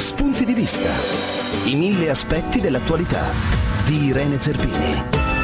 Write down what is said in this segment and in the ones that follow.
Spunti di vista. I 1000 aspetti dell'attualità di Irene Zerbini.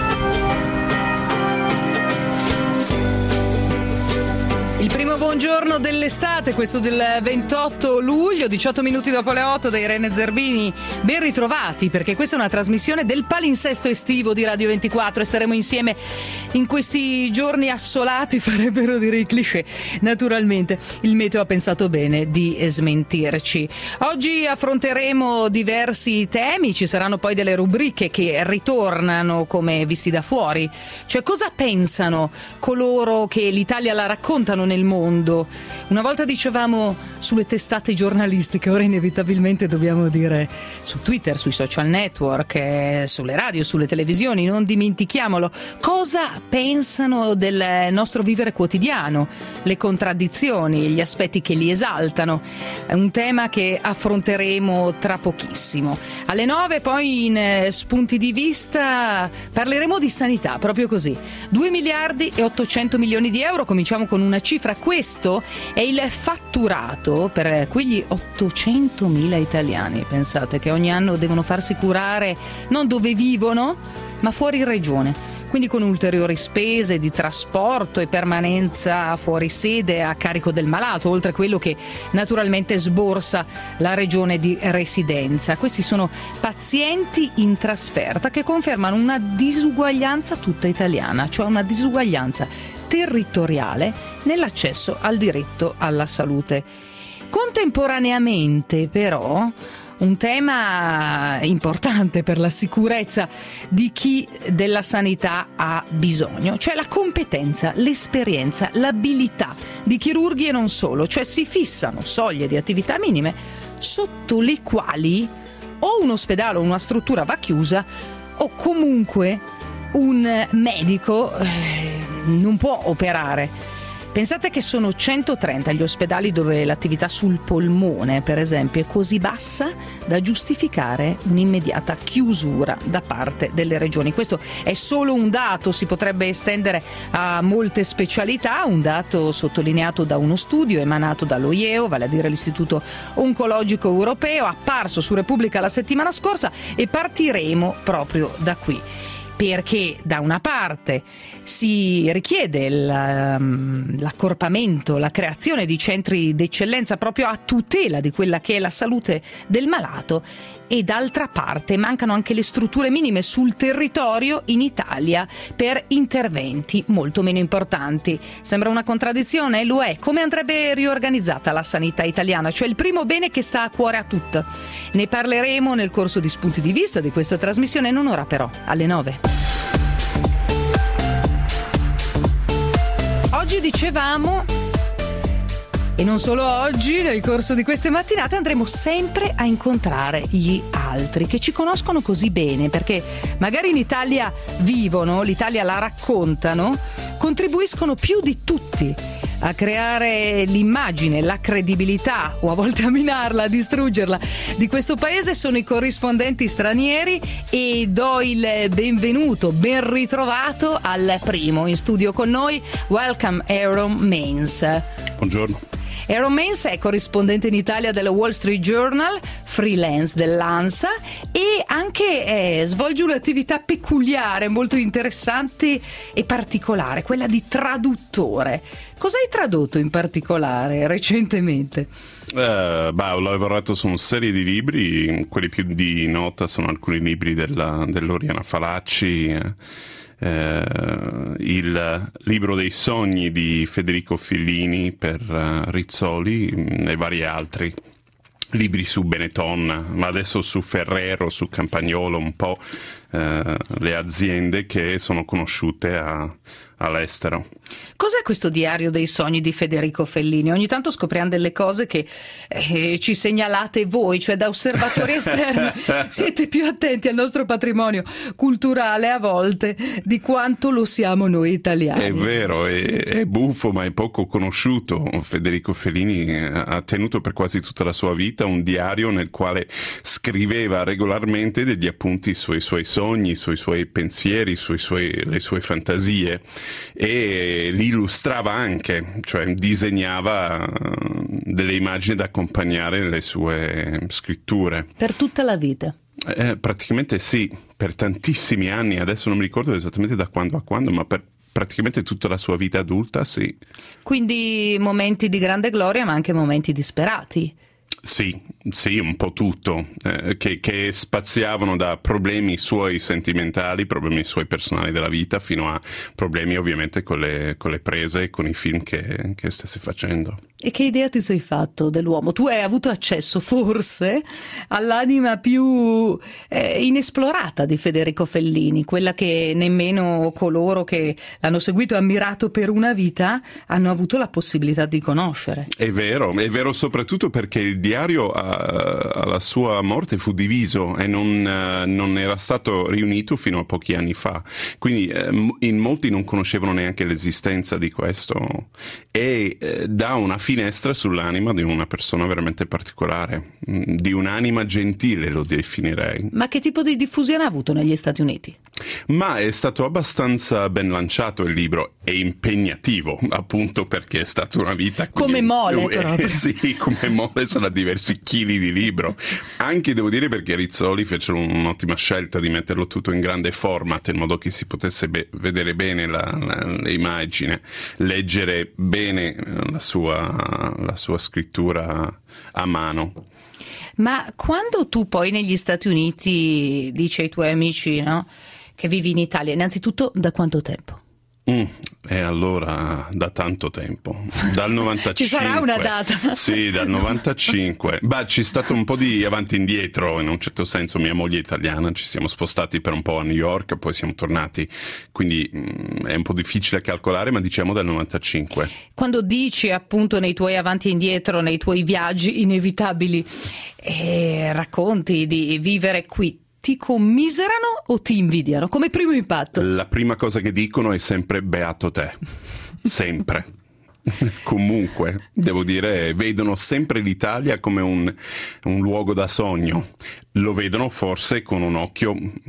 Il primo buongiorno dell'estate, questo del 28 luglio, 18 minuti dopo le 8 da Irene Zerbini. Ben ritrovati, perché questa è una trasmissione del palinsesto estivo di Radio 24 e staremo insieme in questi giorni assolati, farebbero dire i cliché. Naturalmente il meteo ha pensato bene di smentirci. Oggi affronteremo diversi temi, ci saranno poi delle rubriche che ritornano come visti da fuori. Cioè, cosa pensano coloro che l'Italia la raccontano nel mondo? Una volta dicevamo sulle testate giornalistiche, ora inevitabilmente dobbiamo dire su Twitter, sui social network, sulle radio, sulle televisioni, non dimentichiamolo. Cosa pensano del nostro vivere quotidiano, le contraddizioni, gli aspetti che li esaltano? È un tema che affronteremo tra pochissimo. Alle 9 poi in Spunti di Vista parleremo di sanità, proprio così. 2 miliardi e 800 milioni di euro, cominciamo con una cifra. Questo è il fatturato per quegli 800.000 italiani, pensate, che ogni anno devono farsi curare non dove vivono, ma fuori regione, quindi con ulteriori spese di trasporto e permanenza fuori sede a carico del malato, oltre a quello che naturalmente sborsa la regione di residenza. Questi sono pazienti in trasferta che confermano una disuguaglianza tutta italiana, cioè una disuguaglianza territoriale nell'accesso al diritto alla salute. Contemporaneamente, però, un tema importante per la sicurezza di chi della sanità ha bisogno, cioè la competenza, l'esperienza, l'abilità di chirurghi e non solo, cioè si fissano soglie di attività minime sotto le quali o un ospedale o una struttura va chiusa o comunque un medico non può operare. Pensate che sono 130 gli ospedali dove l'attività sul polmone, per esempio, è così bassa da giustificare un'immediata chiusura da parte delle regioni. Questo è solo un dato, si potrebbe estendere a molte specialità, un dato sottolineato da uno studio emanato dall'OIEO, vale a dire l'Istituto Oncologico Europeo, apparso su Repubblica la settimana scorsa, e partiremo proprio da qui. Perché da una parte si richiede l'accorpamento, la creazione di centri d'eccellenza proprio a tutela di quella che è la salute del malato, e d'altra parte mancano anche le strutture minime sul territorio in Italia per interventi molto meno importanti. Sembra una contraddizione? Lo è. Come andrebbe riorganizzata la sanità italiana? Cioè il primo bene che sta a cuore a tutti. Ne parleremo nel corso di Spunti di Vista di questa trasmissione, non ora però, alle 9. Oggi dicevamo, e non solo oggi, nel corso di queste mattinate andremo sempre a incontrare gli altri che ci conoscono così bene, perché magari in Italia vivono, l'Italia la raccontano, contribuiscono più di tutti a creare l'immagine, la credibilità, o a volte a minarla, a distruggerla, di questo paese. Sono i corrispondenti stranieri e do il benvenuto, ben ritrovato al primo in studio con noi. Welcome Aaron Mains. Buongiorno. Aaron Mains è corrispondente in Italia della Wall Street Journal, freelance dell'ANSA, e anche svolge un'attività peculiare, molto interessante e particolare, quella di traduttore. Cosa hai tradotto in particolare recentemente? Ho lavorato su una serie di libri, quelli più di nota sono alcuni libri dell'Oriana Falacci, il libro dei sogni di Federico Fellini per Rizzoli e vari altri libri su Benetton, ma adesso su Ferrero, su Campagnolo, un po' le aziende che sono conosciute all'estero. Cos'è questo diario dei sogni di Federico Fellini? Ogni tanto scopriamo delle cose che ci segnalate voi, cioè da osservatori esterni siete più attenti al nostro patrimonio culturale a volte di quanto lo siamo noi italiani. È vero, è buffo, ma è poco conosciuto. Federico Fellini ha tenuto per quasi tutta la sua vita un diario nel quale scriveva regolarmente degli appunti sui suoi sogni, sui suoi pensieri, le sue fantasie, e li illustrava anche, cioè disegnava delle immagini da accompagnare le sue scritture. Per tutta la vita? Praticamente sì, per tantissimi anni, adesso non mi ricordo esattamente da quando a quando, ma per praticamente tutta la sua vita adulta, sì. Quindi momenti di grande gloria, ma anche momenti disperati. Sì, un po' tutto, che spaziavano da problemi suoi sentimentali, problemi suoi personali della vita, fino a problemi ovviamente con le prese e con i film che stesse facendo. E che idea ti sei fatto dell'uomo? Tu hai avuto accesso forse all'anima più inesplorata di Federico Fellini, quella che nemmeno coloro che l'hanno seguito e ammirato per una vita hanno avuto la possibilità di conoscere. È vero soprattutto perché il diario alla sua morte fu diviso e non era stato riunito fino a pochi anni fa, quindi in molti non conoscevano neanche l'esistenza di questo, e dà una finestra sull'anima di una persona veramente particolare, di un'anima gentile, lo definirei. Ma che tipo di diffusione ha avuto negli Stati Uniti? Ma è stato abbastanza ben lanciato il libro, è impegnativo appunto perché è stata una vita come mole proprio. Sì, come mole, sono diversi chili di libro, anche devo dire perché Rizzoli fecero un'ottima scelta di metterlo tutto in grande format in modo che si potesse vedere bene l'immagine, leggere bene la sua scrittura a mano. Ma quando tu poi negli Stati Uniti dici ai tuoi amici, no, che vivi in Italia, innanzitutto da quanto tempo? E allora da tanto tempo, dal 95. Ci sarà una data? Sì, dal 95. C'è stato un po' di avanti e indietro, in un certo senso. Mia moglie è italiana, ci siamo spostati per un po' a New York, poi siamo tornati, quindi è un po' difficile calcolare, ma diciamo dal 95. Quando dici appunto nei tuoi avanti e indietro, nei tuoi viaggi inevitabili, racconti di vivere qui, ti commiserano o ti invidiano come primo impatto? La prima cosa che dicono è sempre beato te, sempre. Comunque, devo dire, vedono sempre l'Italia come un luogo da sogno. Lo vedono forse con un occhio,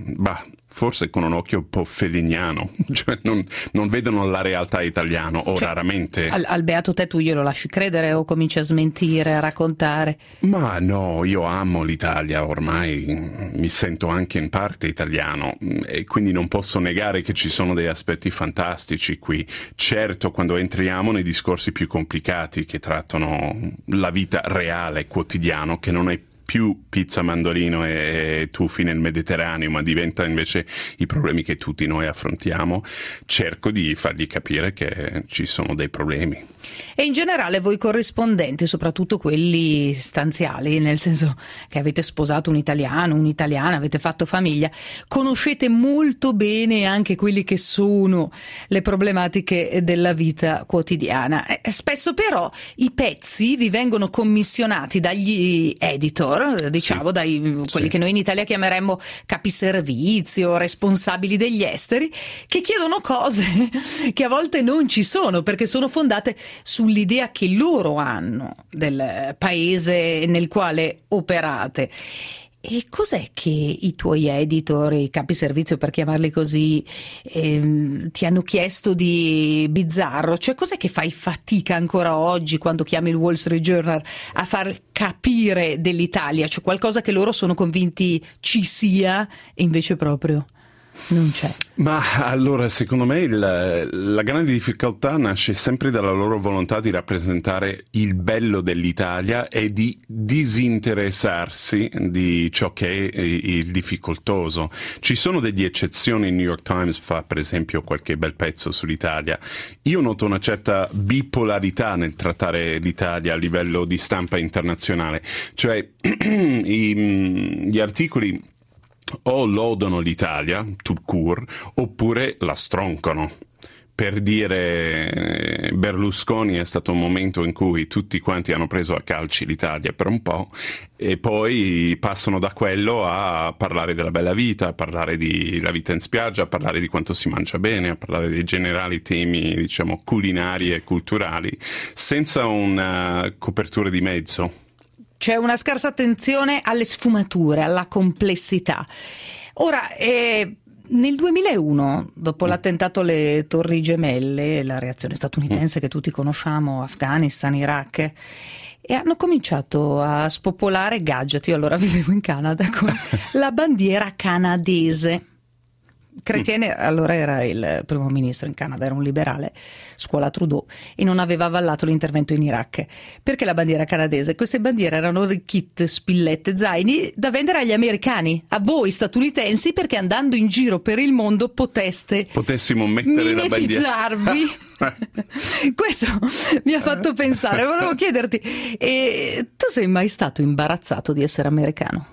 un po' felliniano, cioè non vedono la realtà italiana, o cioè, raramente. Al beato te tu glielo lasci credere o cominci a smentire, a raccontare? Ma no, io amo l'Italia, ormai mi sento anche in parte italiano e quindi non posso negare che ci sono dei aspetti fantastici qui. Certo, quando entriamo nei discorsi più complicati che trattano la vita reale, quotidiano, che non è più pizza, mandolino e tufi nel Mediterraneo, ma diventa invece i problemi che tutti noi affrontiamo, cerco di fargli capire che ci sono dei problemi. E in generale voi corrispondenti, soprattutto quelli stanziali, nel senso che avete sposato un italiano, un'italiana, avete fatto famiglia, conoscete molto bene anche quelli che sono le problematiche della vita quotidiana. Spesso però i pezzi vi vengono commissionati dagli editor, diciamo, sì, quelli che noi in Italia chiameremmo capiservizio, responsabili degli esteri, che chiedono cose che a volte non ci sono perché sono fondate sull'idea che loro hanno del paese nel quale operate. E cos'è che i tuoi editor, i capi servizio per chiamarli così, ti hanno chiesto di bizzarro? Cioè cos'è che fai fatica ancora oggi quando chiami il Wall Street Journal a far capire dell'Italia? Cioè qualcosa che loro sono convinti ci sia e invece proprio non c'è. Ma allora, secondo me la grande difficoltà nasce sempre dalla loro volontà di rappresentare il bello dell'Italia e di disinteressarsi di ciò che è il difficoltoso. Ci sono delle eccezioni, il New York Times fa per esempio qualche bel pezzo sull'Italia. Io noto una certa bipolarità nel trattare l'Italia a livello di stampa internazionale, cioè gli articoli o lodano l'Italia, tout court, oppure la stroncano. Per dire, Berlusconi è stato un momento in cui tutti quanti hanno preso a calci l'Italia per un po' e poi passano da quello a parlare della bella vita, a parlare della vita in spiaggia, a parlare di quanto si mangia bene, a parlare dei generali temi, diciamo, culinari e culturali, senza una copertura di mezzo. C'è una scarsa attenzione alle sfumature, alla complessità. Ora, nel 2001, dopo l'attentato alle Torri Gemelle, la reazione statunitense che tutti conosciamo, Afghanistan, Iraq, e hanno cominciato a spopolare gadget. Io allora vivevo in Canada con la bandiera canadese. Chrétien allora era il primo ministro in Canada, era un liberale, scuola Trudeau, e non aveva avallato l'intervento in Iraq. Perché la bandiera canadese? Queste bandiere erano kit, spillette, zaini da vendere agli americani, a voi statunitensi, perché andando in giro per il mondo potessimo mettere la bandiera. Questo mi ha fatto pensare, volevo chiederti, tu sei mai stato imbarazzato di essere americano?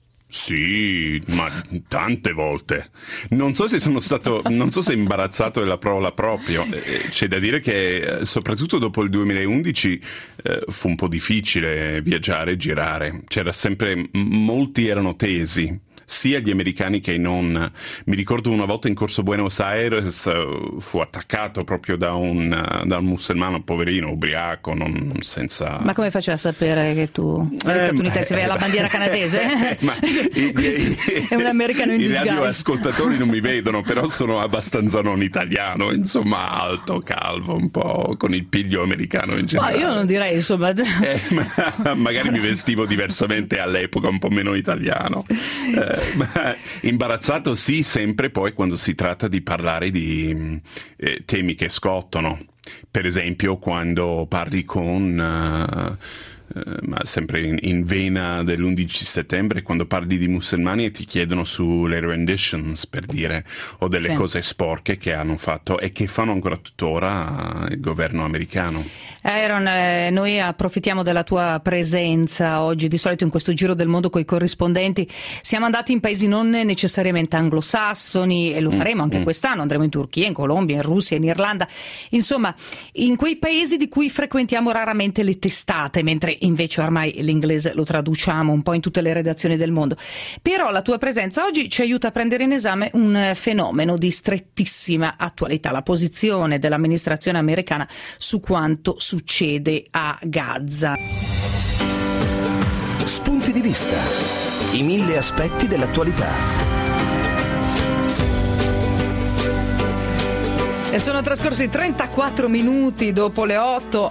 Sì, ma tante volte. Non so se imbarazzato è la parola proprio. C'è da dire che soprattutto dopo il 2011 fu un po' difficile viaggiare e girare. C'era sempre, molti erano tesi, sia gli americani che non. Mi ricordo una volta in corso Buenos Aires fu attaccato proprio da un musulmano poverino, ubriaco, non senza... Ma come faceva a sapere che tu eri statunitense? Aveva la bandiera canadese? È un americano in disguise. I radioascoltatori non mi vedono, però sono abbastanza non italiano, insomma alto, calvo, un po' con il piglio americano in generale. Ma io non direi, insomma... magari mi vestivo diversamente all'epoca, un po' meno italiano. Imbarazzato sì, sempre poi quando si tratta di parlare di temi che scottano, per esempio quando parli con ma sempre in vena dell'11 settembre, quando parli di musulmani e ti chiedono sulle renditions, per dire, o delle cose sporche che hanno fatto e che fanno ancora tuttora il governo americano. Aaron, noi approfittiamo della tua presenza oggi. Di solito in questo giro del mondo con i corrispondenti siamo andati in paesi non necessariamente anglosassoni, e lo faremo anche quest'anno. Andremo in Turchia, in Colombia, in Russia, in Irlanda, insomma in quei paesi di cui frequentiamo raramente le testate, mentre invece ormai l'inglese lo traduciamo un po' in tutte le redazioni del mondo. Però la tua presenza oggi ci aiuta a prendere in esame un fenomeno di strettissima attualità: la posizione dell'amministrazione americana su quanto succede a Gaza. Spunti di vista. I 1000 aspetti dell'attualità. E sono trascorsi 34 minuti dopo le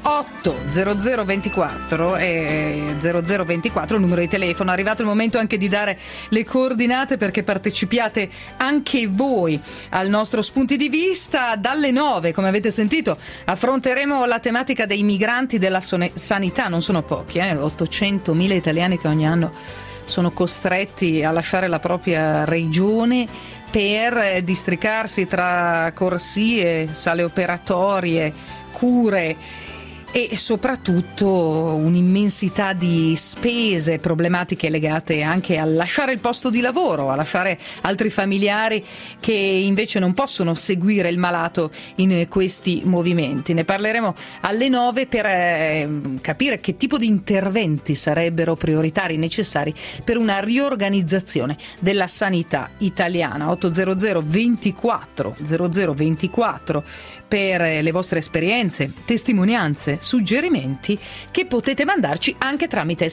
8:0024 e 0024 il numero di telefono. È arrivato il momento anche di dare le coordinate perché partecipiate anche voi al nostro Spunti di Vista. Dalle 9, come avete sentito, affronteremo la tematica dei migranti della sanità. Non sono pochi, 800.000 italiani che ogni anno sono costretti a lasciare la propria regione per districarsi tra corsie, sale operatorie, cure e soprattutto un'immensità di spese, problematiche legate anche a lasciare il posto di lavoro, a lasciare altri familiari che invece non possono seguire il malato in questi movimenti. Ne parleremo alle 9 per capire che tipo di interventi sarebbero prioritari, necessari per una riorganizzazione della sanità italiana. 800 24 0024 per le vostre esperienze, testimonianze, suggerimenti che potete mandarci anche tramite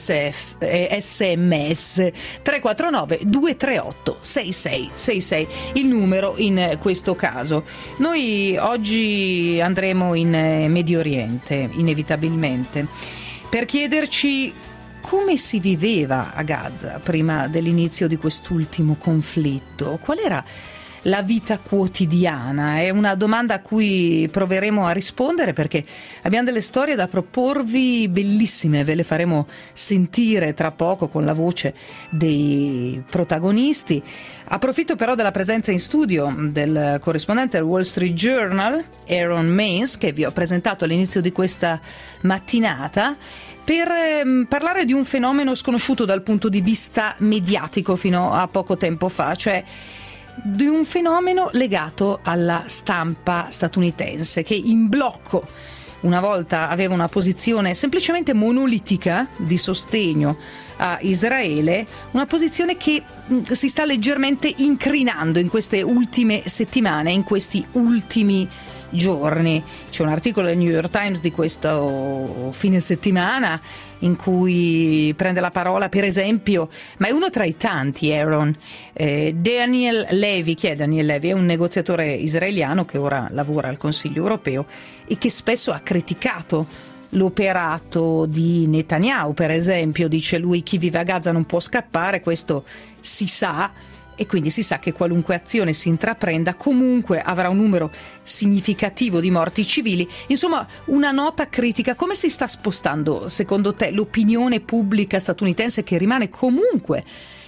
SMS 349 238 6666, il numero in questo caso. Noi oggi andremo in Medio Oriente, inevitabilmente, per chiederci come si viveva a Gaza prima dell'inizio di quest'ultimo conflitto. Qual era la vita quotidiana? È una domanda a cui proveremo a rispondere perché abbiamo delle storie da proporvi bellissime, ve le faremo sentire tra poco con la voce dei protagonisti. Approfitto però della presenza in studio del corrispondente del Wall Street Journal, Aaron Mains, che vi ho presentato all'inizio di questa mattinata, per parlare di un fenomeno sconosciuto dal punto di vista mediatico fino a poco tempo fa, cioè di un fenomeno legato alla stampa statunitense, che in blocco una volta aveva una posizione semplicemente monolitica di sostegno a Israele, una posizione che si sta leggermente incrinando in queste ultime settimane, in questi ultimi giorni. C'è un articolo del New York Times di questo fine settimana in cui prende la parola, per esempio, ma è uno tra i tanti, Aaron, Daniel Levy. Chi è Daniel Levy? È un negoziatore israeliano che ora lavora al Consiglio europeo e che spesso ha criticato l'operato di Netanyahu, per esempio. Dice lui: chi vive a Gaza non può scappare, questo si sa, e quindi si sa che qualunque azione si intraprenda comunque avrà un numero significativo di morti civili. Insomma, una nota critica. Come si sta spostando, secondo te, l'opinione pubblica statunitense, che rimane comunque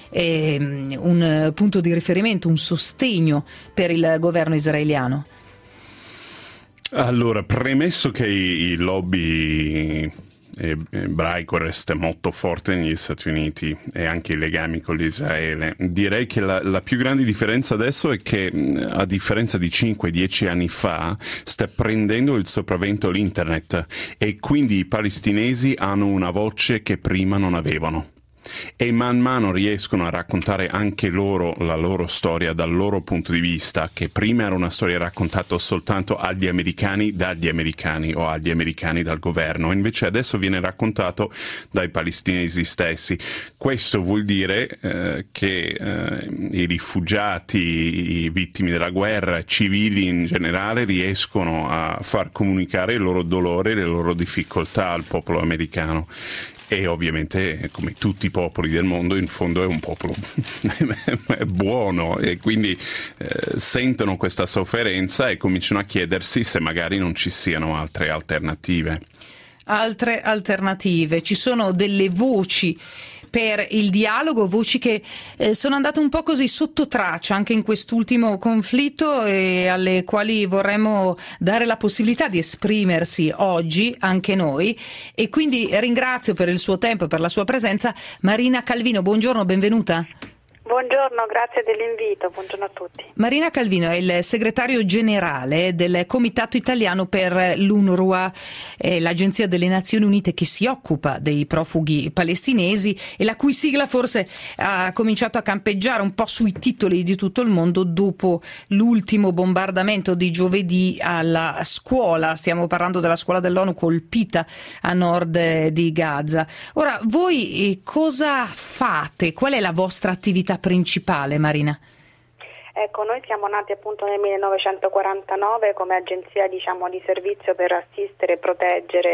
un punto di riferimento, un sostegno per il governo israeliano? Allora, premesso che i lobby ebraico resta molto forte negli Stati Uniti e anche i legami con l'Israele, direi che la più grande differenza adesso è che, a differenza di 5-10 anni fa, sta prendendo il sopravvento l'internet, e quindi i palestinesi hanno una voce che prima non avevano. E man mano riescono a raccontare anche loro la loro storia dal loro punto di vista, che prima era una storia raccontata soltanto agli americani dagli americani o agli americani dal governo, invece adesso viene raccontato dai palestinesi stessi. Questo vuol dire che i rifugiati, i vittime della guerra, civili in generale, riescono a far comunicare il loro dolore e le loro difficoltà al popolo americano. E ovviamente, come tutti i popoli del mondo, in fondo è un popolo buono, e quindi sentono questa sofferenza e cominciano a chiedersi se magari non ci siano altre alternative. Altre alternative. Ci sono delle voci per il dialogo, voci che sono andate un po' così sotto traccia anche in quest'ultimo conflitto, e alle quali vorremmo dare la possibilità di esprimersi oggi anche noi. E quindi ringrazio per il suo tempo e per la sua presenza Marina Calvino. Buongiorno, benvenuta. Buongiorno, grazie dell'invito, buongiorno a tutti. Marina Calvino è il segretario generale del Comitato Italiano per l'UNRWA, l'agenzia delle Nazioni Unite che si occupa dei profughi palestinesi, e la cui sigla forse ha cominciato a campeggiare un po' sui titoli di tutto il mondo dopo l'ultimo bombardamento di giovedì alla scuola. Stiamo parlando della scuola dell'ONU colpita a nord di Gaza. Ora, voi cosa fate? Qual è la vostra attività principale, Marina? Ecco, noi siamo nati appunto nel 1949 come agenzia, di servizio per assistere e proteggere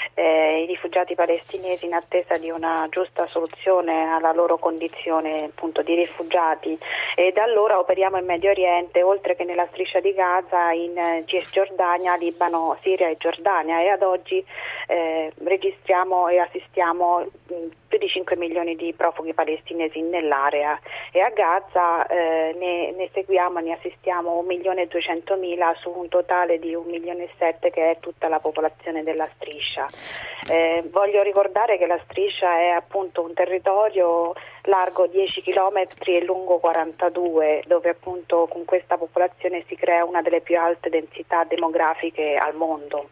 i rifugiati palestinesi in attesa di una giusta soluzione alla loro condizione appunto di rifugiati, e da allora operiamo in Medio Oriente, oltre che nella striscia di Gaza, in Cisgiordania, Libano, Siria e Giordania, e ad oggi registriamo e assistiamo più di 5 milioni di profughi palestinesi nell'area, e a Gaza ne seguiamo e ne assistiamo 1.200.000 su un totale di 1,7 milioni, che è tutta la popolazione della striscia. Voglio ricordare che la striscia è appunto un territorio largo 10 chilometri e lungo 42, dove appunto con questa popolazione si crea una delle più alte densità demografiche al mondo.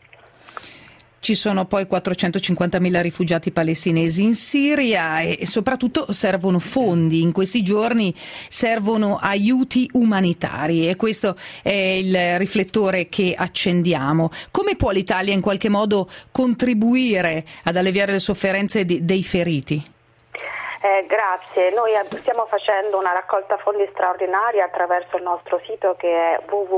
Ci sono poi 450.000 rifugiati palestinesi in Siria, e soprattutto servono fondi. In questi giorni servono aiuti umanitari, e questo è il riflettore che accendiamo. Come può l'Italia in qualche modo contribuire ad alleviare le sofferenze dei feriti? Grazie, noi stiamo facendo una raccolta fondi straordinaria attraverso il nostro sito, che è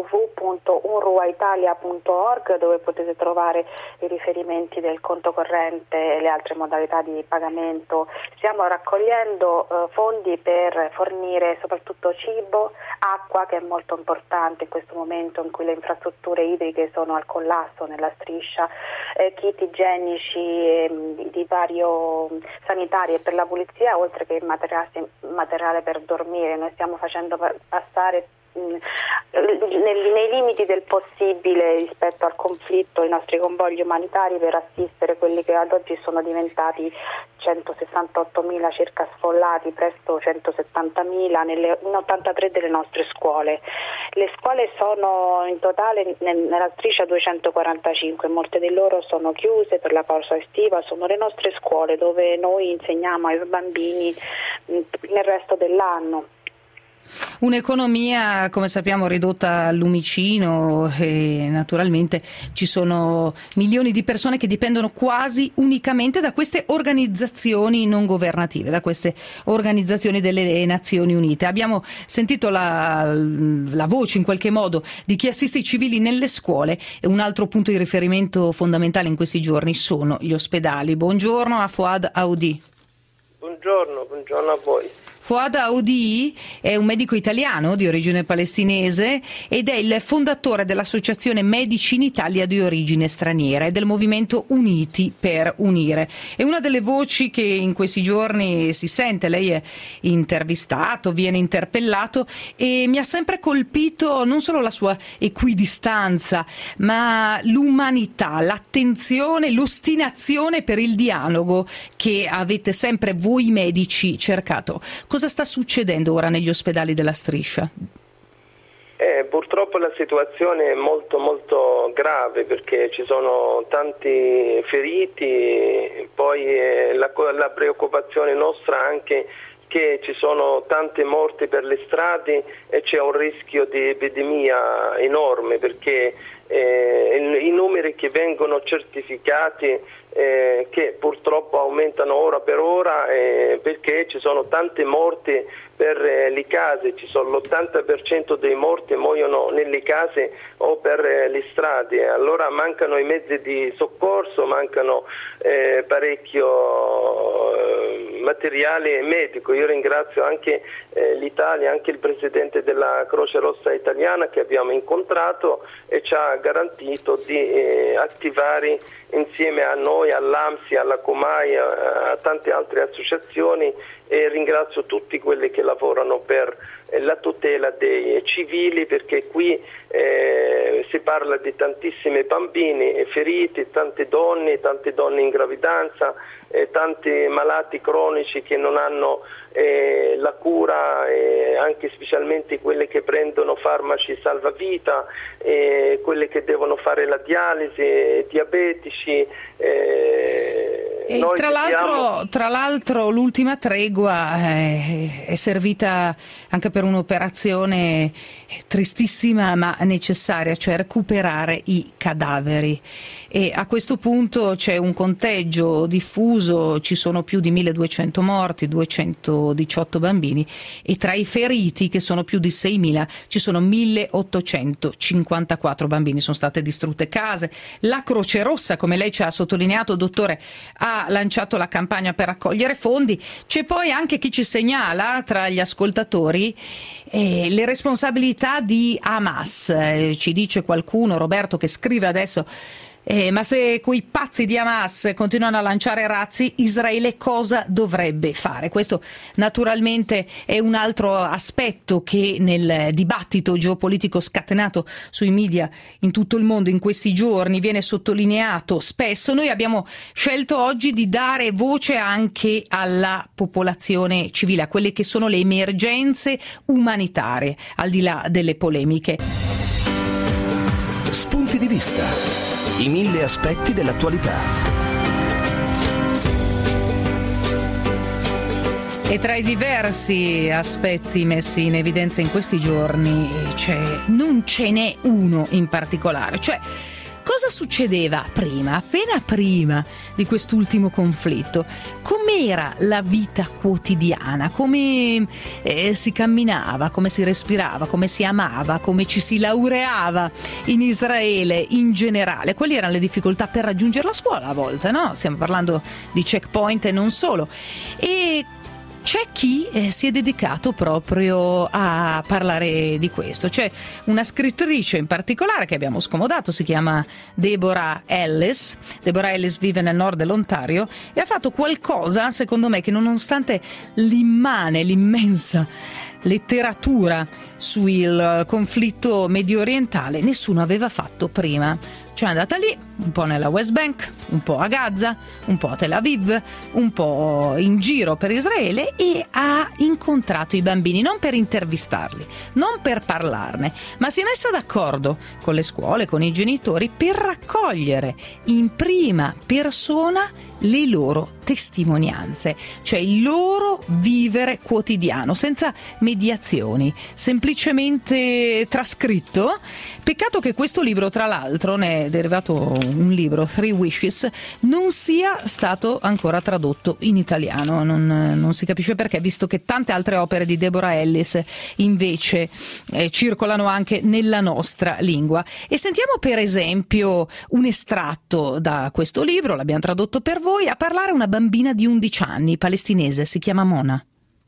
www.unrwaitalia.org, dove potete trovare i riferimenti del conto corrente e le altre modalità di pagamento. Stiamo raccogliendo fondi per fornire soprattutto cibo, acqua, che è molto importante in questo momento in cui le infrastrutture idriche sono al collasso nella striscia, kit igienici di vario sanitari e per la pulizia, oltre che materiale per dormire. Noi stiamo facendo passare nei limiti del possibile rispetto al conflitto i nostri convogli umanitari per assistere quelli che ad oggi sono diventati 168.000 circa sfollati, presto 170.000 in 83 delle nostre scuole. Le scuole sono in totale nella striscia 245, molte di loro sono chiuse per la pausa estiva, sono le nostre scuole dove noi insegniamo ai bambini nel resto dell'anno. un'economia, come sappiamo, ridotta al lumicino, e naturalmente ci sono milioni di persone che dipendono quasi unicamente da queste organizzazioni non governative, da queste organizzazioni delle Nazioni Unite. Abbiamo sentito la voce in qualche modo di chi assiste i civili nelle scuole, e un altro punto di riferimento fondamentale in questi giorni sono gli ospedali. Buongiorno a Fouad Aoudi. Buongiorno a voi. Fouad Aoudi è un medico italiano di origine palestinese ed è il fondatore dell'associazione Medici in Italia di origine straniera e del movimento Uniti per Unire. È una delle voci che in questi giorni si sente. Lei è intervistato, viene interpellato, e mi ha sempre colpito non solo la sua equidistanza, ma l'umanità, l'attenzione, l'ostinazione per il dialogo che avete sempre voi medici cercato. Cosa sta succedendo ora negli ospedali della Striscia? Purtroppo la situazione è molto molto grave, perché ci sono tanti feriti, poi la preoccupazione nostra anche che ci sono tante morti per le strade e c'è un rischio di epidemia enorme, perché i numeri che vengono certificati che purtroppo aumentano ora per ora, perché ci sono tante morti per le case, ci sono l'80% dei morti muoiono nelle case o per le strade. Allora mancano i mezzi di soccorso, mancano parecchio materiale medico. Io ringrazio anche l'Italia, anche il presidente della Croce Rossa italiana che abbiamo incontrato e ci ha garantito di attivare insieme a noi, all'AMSI, alla Comai, a tante altre associazioni, e ringrazio tutti quelli che lavorano per la tutela dei civili, perché qui si parla di tantissimi bambini feriti, tante donne in gravidanza, tanti malati cronici che non hanno la cura, anche specialmente quelli che prendono farmaci salvavita, quelli che devono fare la dialisi, diabetici. E tra l'altro l'ultima tregua è servita anche per un'operazione tristissima ma necessaria, cioè recuperare i cadaveri. E a questo punto c'è un conteggio diffuso, ci sono più di 1200 morti, 218 bambini, e tra i feriti, che sono più di 6.000, ci sono 1854 bambini. Sono state distrutte case. La Croce Rossa, come lei ci ha sottolineato, dottore, ha lanciato la campagna per raccogliere fondi. C'è poi anche chi ci segnala tra gli ascoltatori le responsabilità di Hamas. Ci dice qualcuno, Roberto, che scrive adesso: ma se quei pazzi di Hamas continuano a lanciare razzi, Israele cosa dovrebbe fare? Questo naturalmente è un altro aspetto che nel dibattito geopolitico scatenato sui media in tutto il mondo in questi giorni viene sottolineato spesso. Noi abbiamo scelto oggi di dare voce anche alla popolazione civile, a quelle che sono le emergenze umanitarie, al di là delle polemiche. Spunti di vista. I 1000 aspetti dell'attualità. E tra i diversi aspetti messi in evidenza in questi giorni non ce n'è uno in particolare. Cioè, cosa succedeva prima, appena prima di quest'ultimo conflitto? Com'era la vita quotidiana? Come si camminava, come si respirava, come si amava, come ci si laureava in Israele in generale? Quali erano le difficoltà per raggiungere la scuola a volte, no? Stiamo parlando di checkpoint e non solo. E c'è chi si è dedicato proprio a parlare di questo. C'è una scrittrice in particolare che abbiamo scomodato, si chiama Deborah Ellis. Deborah Ellis vive nel nord dell'Ontario e ha fatto qualcosa, secondo me, che nonostante l'immensa letteratura sul conflitto medio orientale nessuno aveva fatto prima. Cioè è andata lì, un po' nella West Bank, un po' a Gaza, un po' a Tel Aviv, un po' in giro per Israele, e ha incontrato i bambini, non per intervistarli, non per parlarne, ma si è messa d'accordo con le scuole, con i genitori, per raccogliere in prima persona le loro testimonianze, cioè il loro vivere quotidiano, senza mediazioni, semplicemente trascritto. Peccato che questo libro, tra l'altro, ne è derivato un libro, Three Wishes, non sia stato ancora tradotto in italiano. Non si capisce perché, visto che tante altre opere di Deborah Ellis invece circolano anche nella nostra lingua. E sentiamo per esempio un estratto da questo libro, l'abbiamo tradotto per voi. A parlare una bambina di 11 anni, palestinese, si chiama Mona.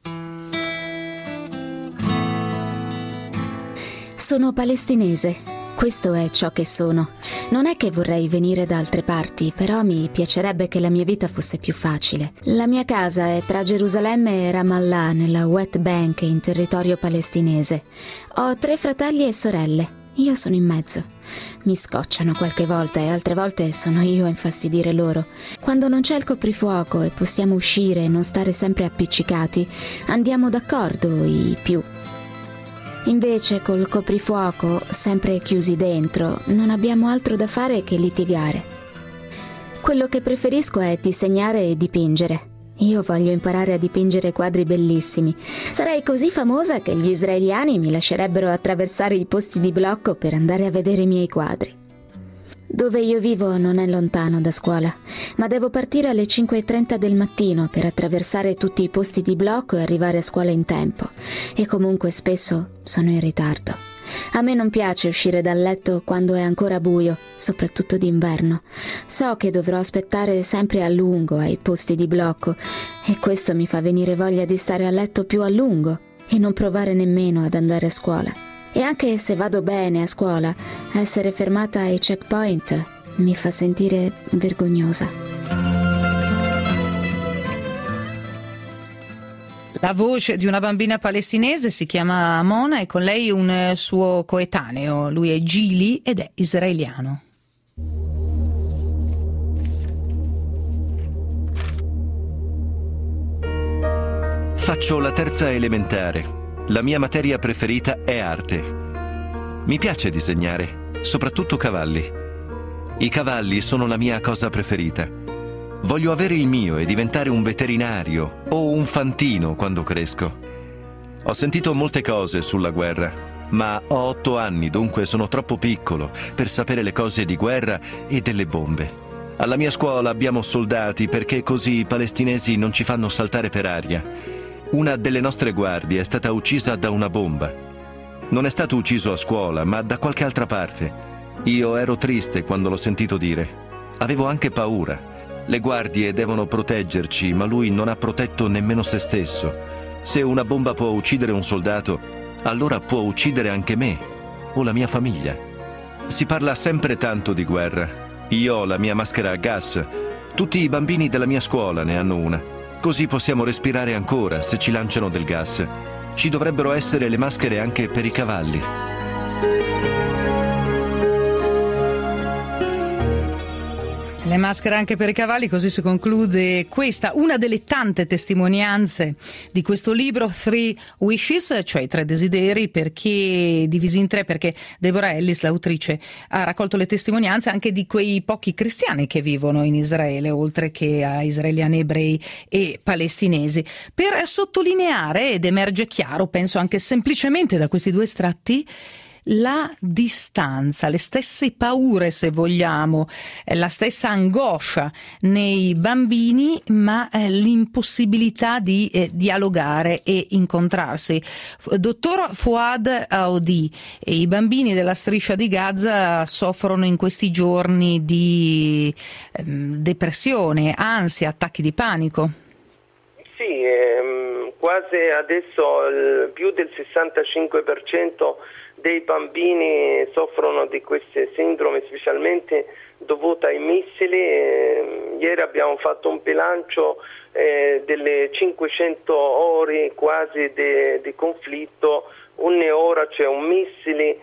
Sono palestinese, questo è ciò che sono. Non è che vorrei venire da altre parti, però mi piacerebbe che la mia vita fosse più facile. La mia casa è tra Gerusalemme e Ramallah, nella West Bank, in territorio palestinese. Ho 3 fratelli e sorelle. Io sono in mezzo. Mi scocciano qualche volta e altre volte sono io a infastidire loro. Quando non c'è il coprifuoco e possiamo uscire e non stare sempre appiccicati, andiamo d'accordo i più. Invece col coprifuoco, sempre chiusi dentro, non abbiamo altro da fare che litigare. Quello che preferisco è disegnare e dipingere. Io voglio imparare a dipingere quadri bellissimi. Sarei così famosa che gli israeliani mi lascerebbero attraversare i posti di blocco per andare a vedere i miei quadri. Dove io vivo non è lontano da scuola, ma devo partire alle 5:30 del mattino per attraversare tutti i posti di blocco e arrivare a scuola in tempo. E comunque spesso sono in ritardo. A me non piace uscire dal letto quando è ancora buio, soprattutto d'inverno. So che dovrò aspettare sempre a lungo ai posti di blocco e questo mi fa venire voglia di stare a letto più a lungo e non provare nemmeno ad andare a scuola. E anche se vado bene a scuola, essere fermata ai checkpoint mi fa sentire vergognosa. La voce di una bambina palestinese si chiama Mona e con lei un suo coetaneo. Lui è Gili ed è israeliano. Faccio la terza elementare. La mia materia preferita è arte. Mi piace disegnare, soprattutto cavalli. I cavalli sono la mia cosa preferita. Voglio avere il mio e diventare un veterinario o un fantino quando cresco. Ho sentito molte cose sulla guerra, ma ho 8 anni, dunque sono troppo piccolo per sapere le cose di guerra e delle bombe. Alla mia scuola abbiamo soldati perché così i palestinesi non ci fanno saltare per aria. Una delle nostre guardie è stata uccisa da una bomba. Non è stato ucciso a scuola, ma da qualche altra parte. Io ero triste quando l'ho sentito dire. Avevo anche paura. Le guardie devono proteggerci, ma lui non ha protetto nemmeno se stesso. Se una bomba può uccidere un soldato, allora può uccidere anche me o la mia famiglia. Si parla sempre tanto di guerra. Io ho la mia maschera a gas. Tutti i bambini della mia scuola ne hanno una. Così possiamo respirare ancora se ci lanciano del gas. Ci dovrebbero essere le maschere anche per i cavalli. Le maschere anche per i cavalli, così si conclude questa, una delle tante testimonianze di questo libro Three Wishes, cioè i 3 desideri, perché divisi in 3, perché Deborah Ellis, l'autrice, ha raccolto le testimonianze anche di quei pochi cristiani che vivono in Israele, oltre che a israeliani, ebrei e palestinesi, per sottolineare, ed emerge chiaro, penso anche semplicemente da questi 2 estratti, la distanza, le stesse paure, se vogliamo, la stessa angoscia nei bambini, ma l'impossibilità di dialogare e incontrarsi. Dottor Fouad Aoudi, i bambini della striscia di Gaza soffrono in questi giorni di depressione, ansia, attacchi di panico. Sì, quasi adesso più del 65% dei bambini soffrono di queste sindrome, specialmente dovute ai missili. Ieri abbiamo fatto un bilancio delle 500 ore quasi di conflitto. Ogni ora c'è un missile,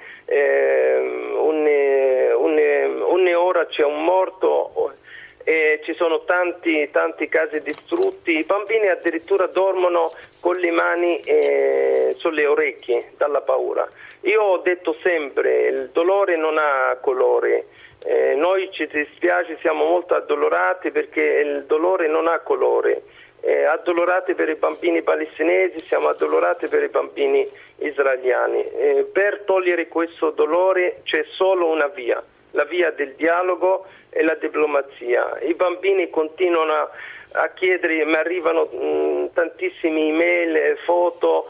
ogni ora c'è un morto. Ci sono tanti casi distrutti. I bambini addirittura dormono con le mani sulle orecchie dalla paura. Io ho detto sempre, il dolore non ha colore. Noi ci dispiace, siamo molto addolorati perché il dolore non ha colore. addolorati per i bambini palestinesi, siamo addolorati per i bambini israeliani. Per togliere questo dolore c'è solo una via, la via del dialogo e la diplomazia. I bambini continuano a chiedere, mi arrivano tantissime email, foto.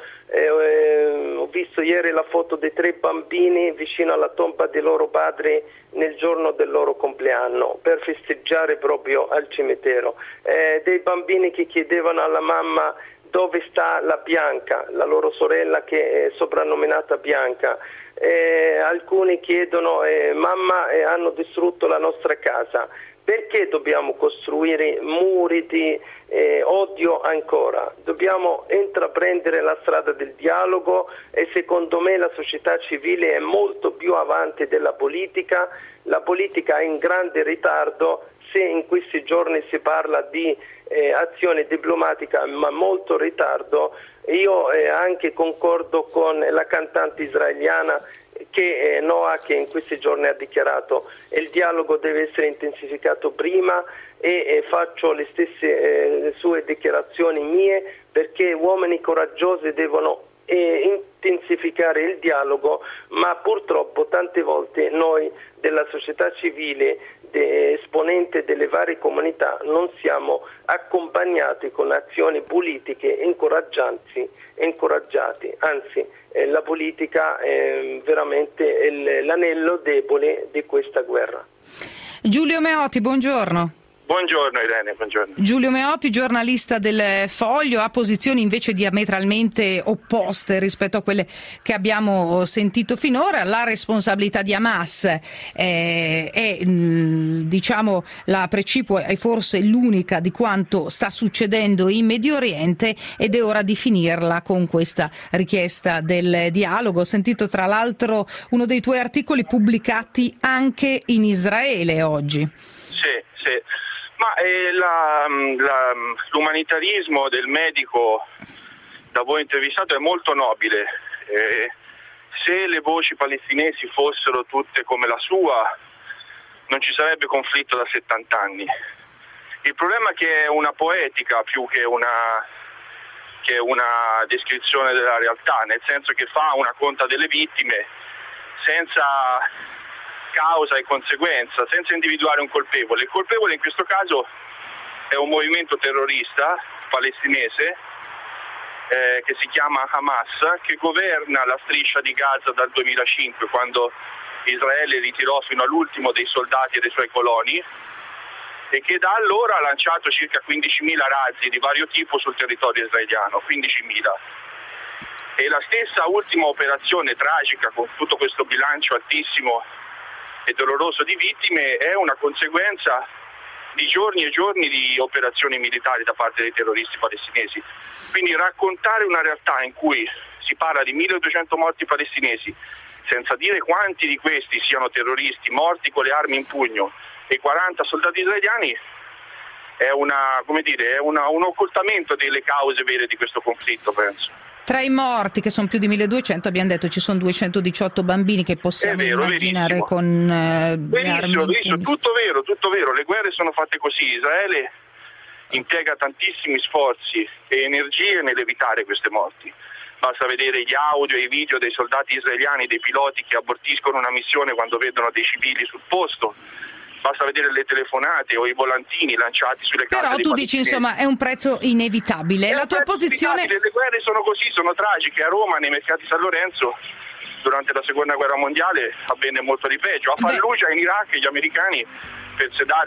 Ho visto ieri la foto dei 3 bambini vicino alla tomba dei loro padri nel giorno del loro compleanno per festeggiare proprio al cimitero. Dei bambini che chiedevano alla mamma dove sta la Bianca, la loro sorella che è soprannominata Bianca. Alcuni chiedono mamma, hanno distrutto la nostra casa. Perché dobbiamo costruire muri di odio ancora? Dobbiamo intraprendere la strada del dialogo e secondo me la società civile è molto più avanti della politica. La politica è in grande ritardo. Se in questi giorni si parla di azione diplomatica, ma molto ritardo, io anche concordo con la cantante israeliana che Noah, che in questi giorni ha dichiarato il dialogo deve essere intensificato prima, e faccio le stesse sue dichiarazioni mie, perché uomini coraggiosi devono intensificare il dialogo, ma purtroppo tante volte noi della società civile, esponenti delle varie comunità, non siamo accompagnati con azioni politiche incoraggiati, anzi la politica è veramente l'anello debole di questa guerra. Giulio Meotti, buongiorno. Buongiorno Irene, buongiorno. Giulio Meotti, giornalista del Foglio, ha posizioni invece diametralmente opposte rispetto a quelle che abbiamo sentito finora. La responsabilità di Hamas è diciamo la precipua e forse l'unica di quanto sta succedendo in Medio Oriente, ed è ora di finirla con questa richiesta del dialogo. Ho sentito tra l'altro uno dei tuoi articoli pubblicati anche in Israele oggi. Sì. Ma l'umanitarismo del medico da voi intervistato è molto nobile. Se le voci palestinesi fossero tutte come la sua, non ci sarebbe conflitto da 70 anni. Il problema è che è una poetica più che una descrizione della realtà, nel senso che fa una conta delle vittime senza causa e conseguenza, senza individuare un colpevole. Il colpevole in questo caso è un movimento terrorista palestinese che si chiama Hamas, che governa la striscia di Gaza dal 2005, quando Israele ritirò fino all'ultimo dei soldati e dei suoi coloni, e che da allora ha lanciato circa 15.000 razzi di vario tipo sul territorio israeliano, 15.000. E la stessa ultima operazione tragica, con tutto questo bilancio altissimo e doloroso di vittime, è una conseguenza di giorni e giorni di operazioni militari da parte dei terroristi palestinesi. Quindi raccontare una realtà in cui si parla di 1.200 morti palestinesi, senza dire quanti di questi siano terroristi morti con le armi in pugno e 40 soldati israeliani, è un occultamento delle cause vere di questo conflitto, penso. Tra i morti, che sono più di 1200, abbiamo detto ci sono 218 bambini che possiamo immaginare verissimo. Con verissimo, tutto vero, le guerre sono fatte così. Israele impiega tantissimi sforzi e energie nell'evitare queste morti. Basta vedere gli audio e i video dei soldati israeliani, dei piloti che abortiscono una missione quando vedono dei civili sul posto. Basta vedere le telefonate o i volantini lanciati sulle case. Però tu dici, insomma, è un prezzo inevitabile. La tua posizione... Le guerre sono così, sono tragiche. A Roma, nei mercati San Lorenzo, durante la seconda guerra mondiale, avvenne molto di peggio. A Fallujah, in Iraq, gli americani, per sedare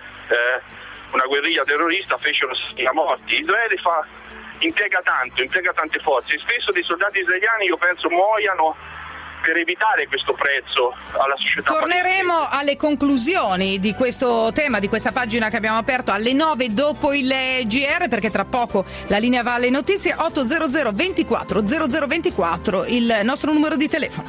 una guerriglia terrorista, fecero 6.000 morti. Israele impiega tante forze. E spesso dei soldati israeliani, io penso, muoiano per evitare questo prezzo alla società. Torneremo alle conclusioni di questo tema, di questa pagina che abbiamo aperto alle 9 dopo il GR, perché tra poco la linea va alle notizie. 800 24 0024 il nostro numero di telefono.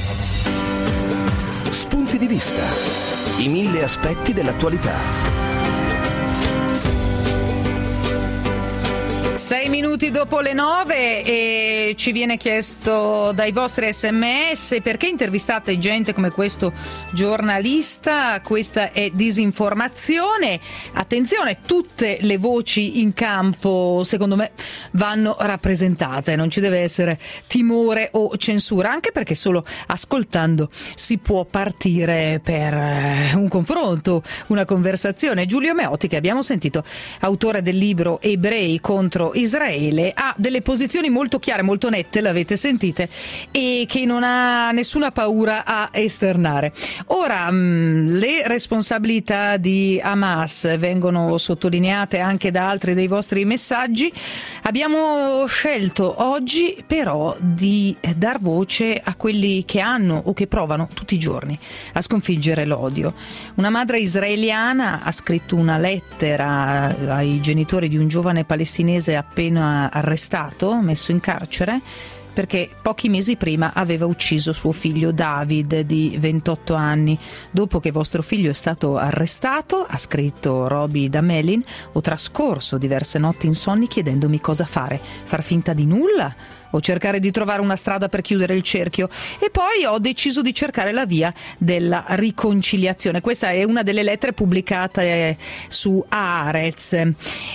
Spunti di vista, i 1000 aspetti dell'attualità. 6 minuti dopo le 9 e ci viene chiesto dai vostri SMS perché intervistate gente come questo giornalista. Questa è disinformazione. Attenzione, tutte le voci in campo secondo me vanno rappresentate, non ci deve essere timore o censura, anche perché solo ascoltando si può partire per un confronto, una conversazione. Giulio Meotti, che abbiamo sentito, autore del libro Ebrei contro Israele, ha delle posizioni molto chiare, molto nette, l'avete sentite, e che non ha nessuna paura a esternare. Ora, le responsabilità di Hamas vengono sottolineate anche da altri dei vostri messaggi. Abbiamo scelto oggi però di dar voce a quelli che hanno o che provano tutti i giorni a sconfiggere l'odio. Una madre israeliana ha scritto una lettera ai genitori di un giovane palestinese appena arrestato, messo in carcere, perché pochi mesi prima aveva ucciso suo figlio David di 28 anni. Dopo che vostro figlio è stato arrestato, ha scritto Robi Damelin, ho trascorso diverse notti insonni chiedendomi cosa fare, far finta di nulla o cercare di trovare una strada per chiudere il cerchio, e poi ho deciso di cercare la via della riconciliazione. Questa è una delle lettere pubblicate su Haaretz.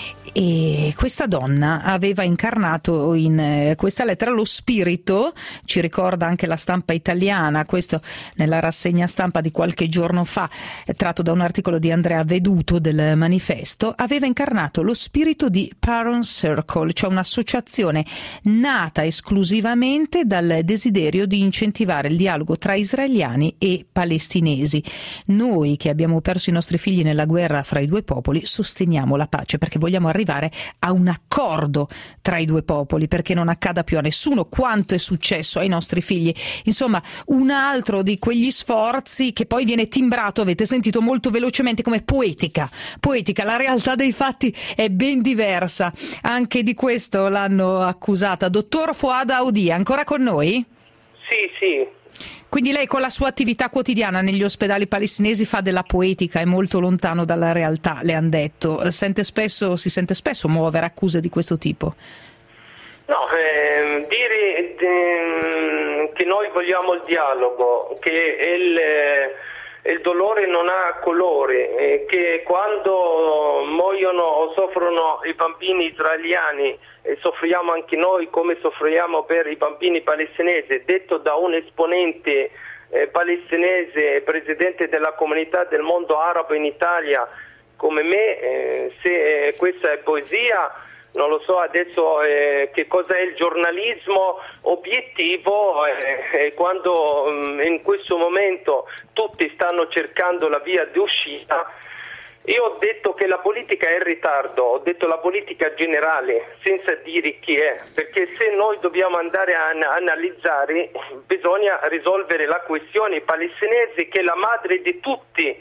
E questa donna aveva incarnato in questa lettera lo spirito, ci ricorda anche la stampa italiana, questo nella rassegna stampa di qualche giorno fa, tratto da un articolo di Andrea Veduto del Manifesto, aveva incarnato lo spirito di Paron Circle, cioè un'associazione nata esclusivamente dal desiderio di incentivare il dialogo tra israeliani e palestinesi. Noi che abbiamo perso i nostri figli nella guerra fra i due popoli sosteniamo la pace perché vogliamo arrivare a un accordo tra i due popoli, perché non accada più a nessuno quanto è successo ai nostri figli. Insomma, un altro di quegli sforzi che poi viene timbrato, avete sentito, molto velocemente come poetica. La realtà dei fatti è ben diversa. Anche di questo l'hanno accusata. Dottor Fouad Aoudi, ancora con noi? Sì. Quindi lei con la sua attività quotidiana negli ospedali palestinesi fa della poetica, è molto lontano dalla realtà, le han detto. Si sente spesso muovere accuse di questo tipo? No, dire che noi vogliamo il dialogo, che il dolore non ha colore, che quando muoiono o soffrono i bambini israeliani soffriamo anche noi come soffriamo per i bambini palestinesi, detto da un esponente palestinese, presidente della comunità del mondo arabo in Italia come me, se questa è poesia, non lo so adesso che cos'è il giornalismo obiettivo, quando in questo momento tutti stanno cercando la via di uscita. Io ho detto che la politica è in ritardo, ho detto la politica generale, senza dire chi è, perché se noi dobbiamo andare a analizzare bisogna risolvere la questione palestinese, che è la madre di tutti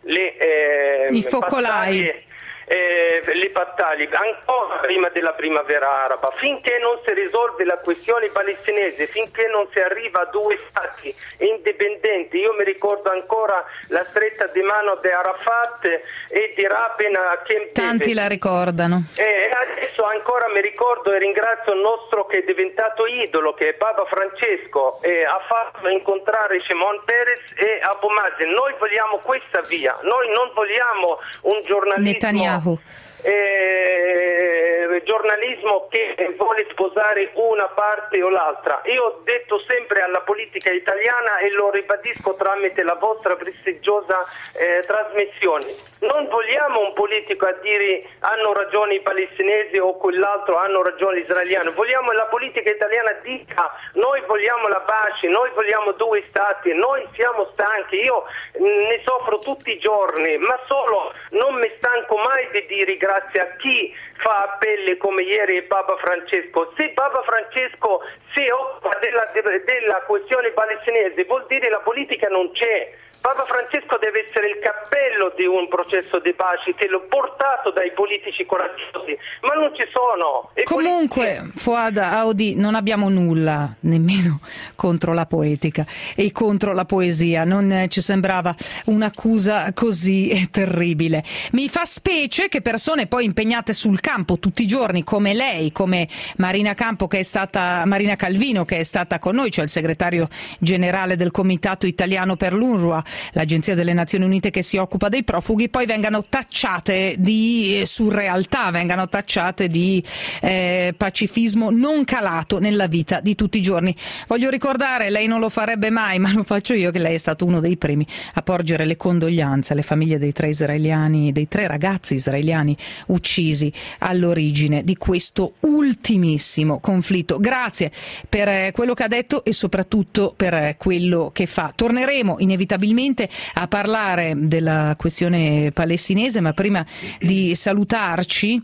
i focolai. Le battaglie ancora prima della primavera araba. Finché non si risolve la questione palestinese, finché non si arriva a due stati indipendenti, io mi ricordo ancora la stretta di mano di Arafat e di Rabin a Camp David. Tanti la ricordano. Adesso ancora mi ricordo e ringrazio il nostro che è diventato idolo, che è Papa Francesco, ha fatto incontrare Shimon Peres e Abu Mazen. Noi vogliamo questa via, noi non vogliamo un giornalismo giornalismo che vuole sposare una parte o l'altra. Io ho detto sempre alla politica italiana e lo ribadisco tramite la vostra prestigiosa trasmissione: non vogliamo un politico a dire hanno ragione i palestinesi o quell'altro hanno ragione gli israeliani. Vogliamo la politica italiana dica noi vogliamo la pace, noi vogliamo due stati, noi siamo stanchi. Io ne soffro tutti i giorni, ma solo non mi stanco mai di dire grazie a chi fa appelli come ieri Papa Francesco. Se Papa Francesco si occupa della questione palestinese vuol dire la politica non c'è. Papa Francesco deve essere il cappello di un processo di pace che l'ho portato dai politici coraggiosi, ma non ci sono. Comunque, Fouad Aoudi, non abbiamo nulla nemmeno contro la poetica e contro la poesia, non ci sembrava un'accusa così terribile. Mi fa specie che persone poi impegnate sul campo tutti i giorni come lei, come Marina Calvino che è stata con noi, cioè il segretario generale del Comitato Italiano per l'UNRWA, l'agenzia delle Nazioni Unite che si occupa dei profughi, poi vengano tacciate di surrealtà, vengano tacciate di pacifismo non calato nella vita di tutti i giorni. Voglio ricordare, lei non lo farebbe mai, ma lo faccio io, che lei è stato uno dei primi a porgere le condoglianze alle famiglie dei 3 ragazzi israeliani uccisi all'origine di questo ultimissimo conflitto. Grazie per quello che ha detto e soprattutto per quello che fa. Torneremo inevitabilmente a parlare della questione palestinese, ma prima di salutarci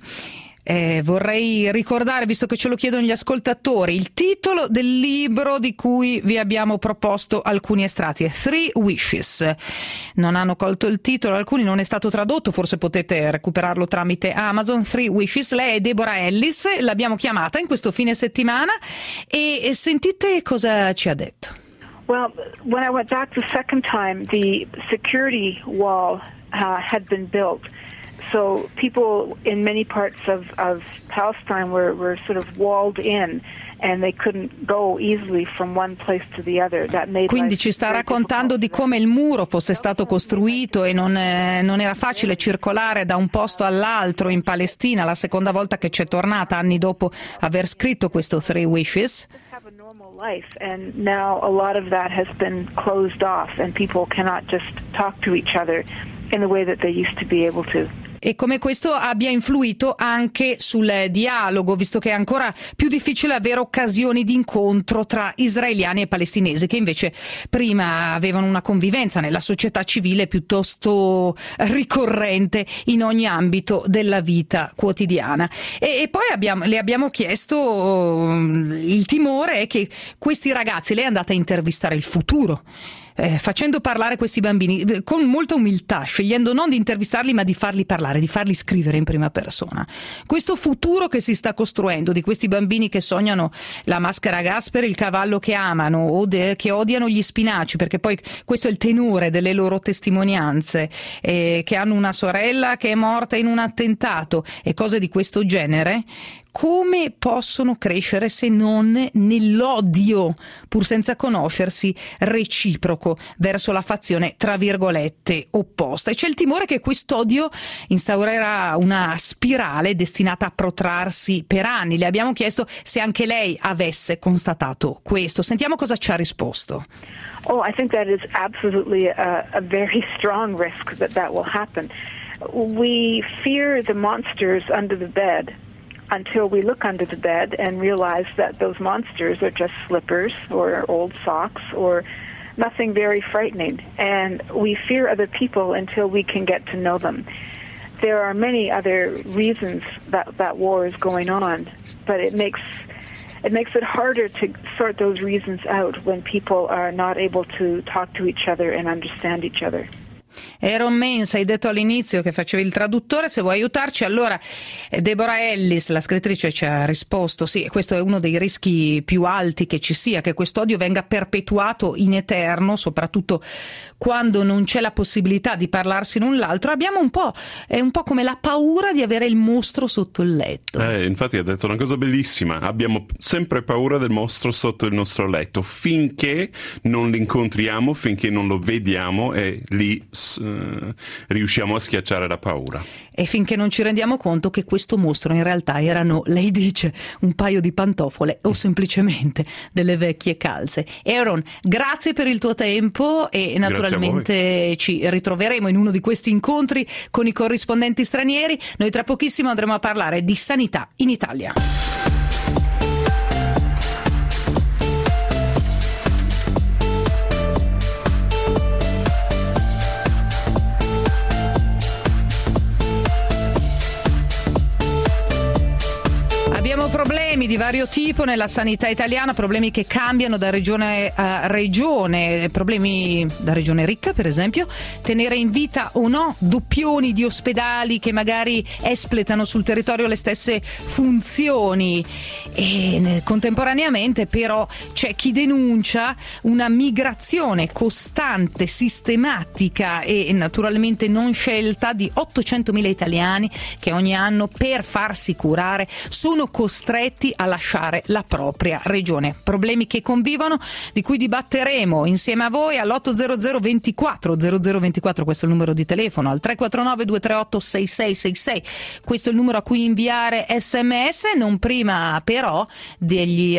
vorrei ricordare, visto che ce lo chiedono gli ascoltatori, il titolo del libro di cui vi abbiamo proposto alcuni estratti, è Three Wishes. Non hanno colto il titolo, alcuni non è stato tradotto, forse potete recuperarlo tramite Amazon. Three Wishes. Lei è Deborah Ellis, l'abbiamo chiamata in questo fine settimana e sentite cosa ci ha detto. Well, when I went back the second time, the security wall had been built. So people in many parts of Palestine were sort of walled in. And they couldn't go easily from one place to the other. Quindi ci sta raccontando di come il muro fosse stato costruito e non era facile circolare da un posto all'altro in Palestina, la seconda volta che c'è tornata anni dopo aver scritto questo Three Wishes. Life, and now a lot of that has been closed off and people cannot just talk to each other in the way that they used to be able to. E come questo abbia influito anche sul dialogo, visto che è ancora più difficile avere occasioni di incontro tra israeliani e palestinesi, che invece prima avevano una convivenza nella società civile piuttosto ricorrente in ogni ambito della vita quotidiana. E poi le abbiamo chiesto, il timore è che questi ragazzi, lei è andata a intervistare il futuro, facendo parlare questi bambini con molta umiltà, scegliendo non di intervistarli ma di farli parlare, di farli scrivere in prima persona. Questo futuro che si sta costruendo di questi bambini che sognano la maschera a gas per il cavallo che amano o che odiano gli spinaci, perché poi questo è il tenore delle loro testimonianze, che hanno una sorella che è morta in un attentato e cose di questo genere. Come possono crescere se non nell'odio, pur senza conoscersi, reciproco verso la fazione tra virgolette opposta? E c'è il timore che quest'odio instaurerà una spirale destinata a protrarsi per anni. Le abbiamo chiesto se anche lei avesse constatato questo. Sentiamo cosa ci ha risposto. Oh, I think that is absolutely a very strong risk that will happen. We fear the monsters under the bed until we look under the bed and realize that those monsters are just slippers or old socks or nothing very frightening. And we fear other people until we can get to know them. There are many other reasons that war is going on, but it makes it harder to sort those reasons out when people are not able to talk to each other and understand each other. Aaron Mens, hai detto all'inizio che facevi il traduttore, se vuoi aiutarci. Allora, Deborah Ellis, la scrittrice, ci ha risposto, sì, questo è uno dei rischi più alti che ci sia, che quest'odio venga perpetuato in eterno, soprattutto quando non c'è la possibilità di parlarsi l'un l'altro. È un po' come la paura di avere il mostro sotto il letto. Infatti ha detto una cosa bellissima, abbiamo sempre paura del mostro sotto il nostro letto, finché non l'incontriamo, finché non lo vediamo e lì riusciamo a schiacciare la paura. E finché non ci rendiamo conto che questo mostro in realtà erano, lei dice, un paio di pantofole o semplicemente delle vecchie calze. Aaron, grazie per il tuo tempo e naturalmente ci ritroveremo in uno di questi incontri con i corrispondenti stranieri. Noi tra pochissimo andremo a parlare di sanità in Italia. Abbiamo problemi di vario vario tipo nella sanità italiana, problemi che cambiano da regione a regione, problemi da regione ricca per esempio, tenere in vita o no doppioni di ospedali che magari espletano sul territorio le stesse funzioni, e contemporaneamente però c'è chi denuncia una migrazione costante, sistematica e naturalmente non scelta di 800.000 italiani che ogni anno per farsi curare sono costretti a lasciare la propria regione. Problemi che convivono, di cui dibatteremo insieme a voi all'800 24 0024, questo è il numero di telefono, al 349 238 6666, questo è il numero a cui inviare SMS, non prima però degli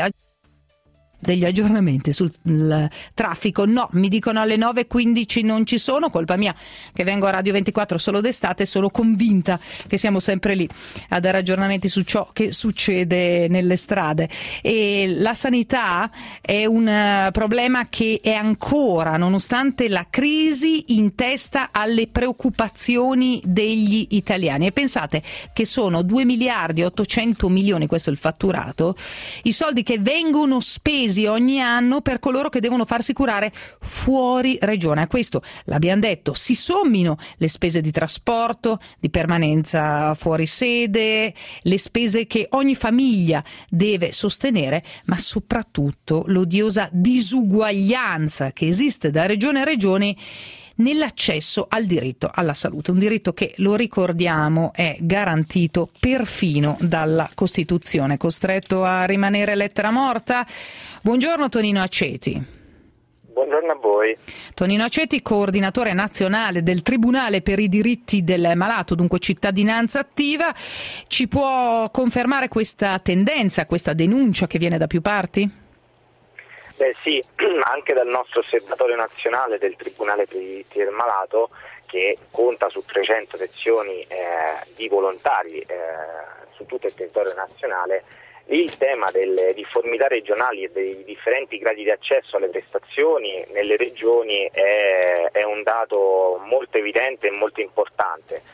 aggiornamenti sul traffico. No, mi dicono alle 9:15 non ci sono, colpa mia che vengo a Radio 24 solo d'estate, sono convinta che siamo sempre lì a dare aggiornamenti su ciò che succede nelle strade. E la sanità è un problema che è ancora, nonostante la crisi, in testa alle preoccupazioni degli italiani. E pensate che sono 2 miliardi e 800 milioni, questo è il fatturato, i soldi che vengono spesi ogni anno per coloro che devono farsi curare fuori regione. A questo, l'abbiamo detto, si sommino le spese di trasporto, di permanenza fuori sede, le spese che ogni famiglia deve sostenere, ma soprattutto l'odiosa disuguaglianza che esiste da regione a regione nell'accesso al diritto alla salute, un diritto che, lo ricordiamo, è garantito perfino dalla Costituzione. Costretto a rimanere lettera morta? Buongiorno Tonino Aceti. Buongiorno a voi. Tonino Aceti, coordinatore nazionale del Tribunale per i diritti del malato, dunque cittadinanza attiva, ci può confermare questa tendenza, questa denuncia che viene da più parti? Beh sì, anche dal nostro osservatorio nazionale del Tribunale per i diritti del malato, che conta su 300 sezioni di volontari su tutto il territorio nazionale, il tema delle difformità regionali e dei differenti gradi di accesso alle prestazioni nelle regioni è un dato molto evidente e molto importante.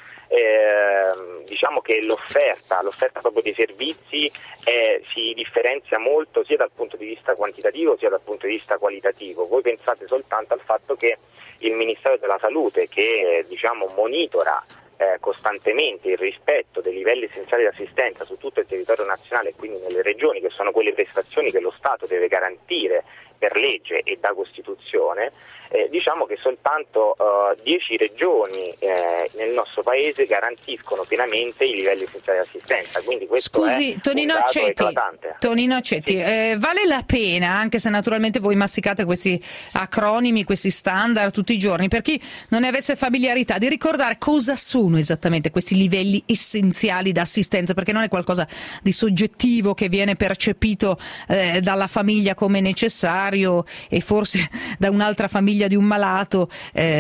Diciamo che l'offerta proprio dei servizi si differenzia molto sia dal punto di vista quantitativo sia dal punto di vista qualitativo. Voi pensate soltanto al fatto che il Ministero della Salute, che monitora costantemente il rispetto dei livelli essenziali di assistenza su tutto il territorio nazionale e quindi nelle regioni, che sono quelle prestazioni che lo Stato deve garantire per legge e da Costituzione, diciamo che soltanto 10 regioni nel nostro Paese garantiscono pienamente i livelli essenziali di assistenza, quindi questo Scusi, è Tonino un dato Aceti, eclatante. Tonino Aceti, Sì. vale la pena, anche se naturalmente voi masticate questi acronimi, questi standard tutti i giorni, per chi non ne avesse familiarità, di ricordare cosa sono esattamente questi livelli essenziali d'assistenza, perché non è qualcosa di soggettivo che viene percepito dalla famiglia come necessario e forse da un'altra famiglia di un malato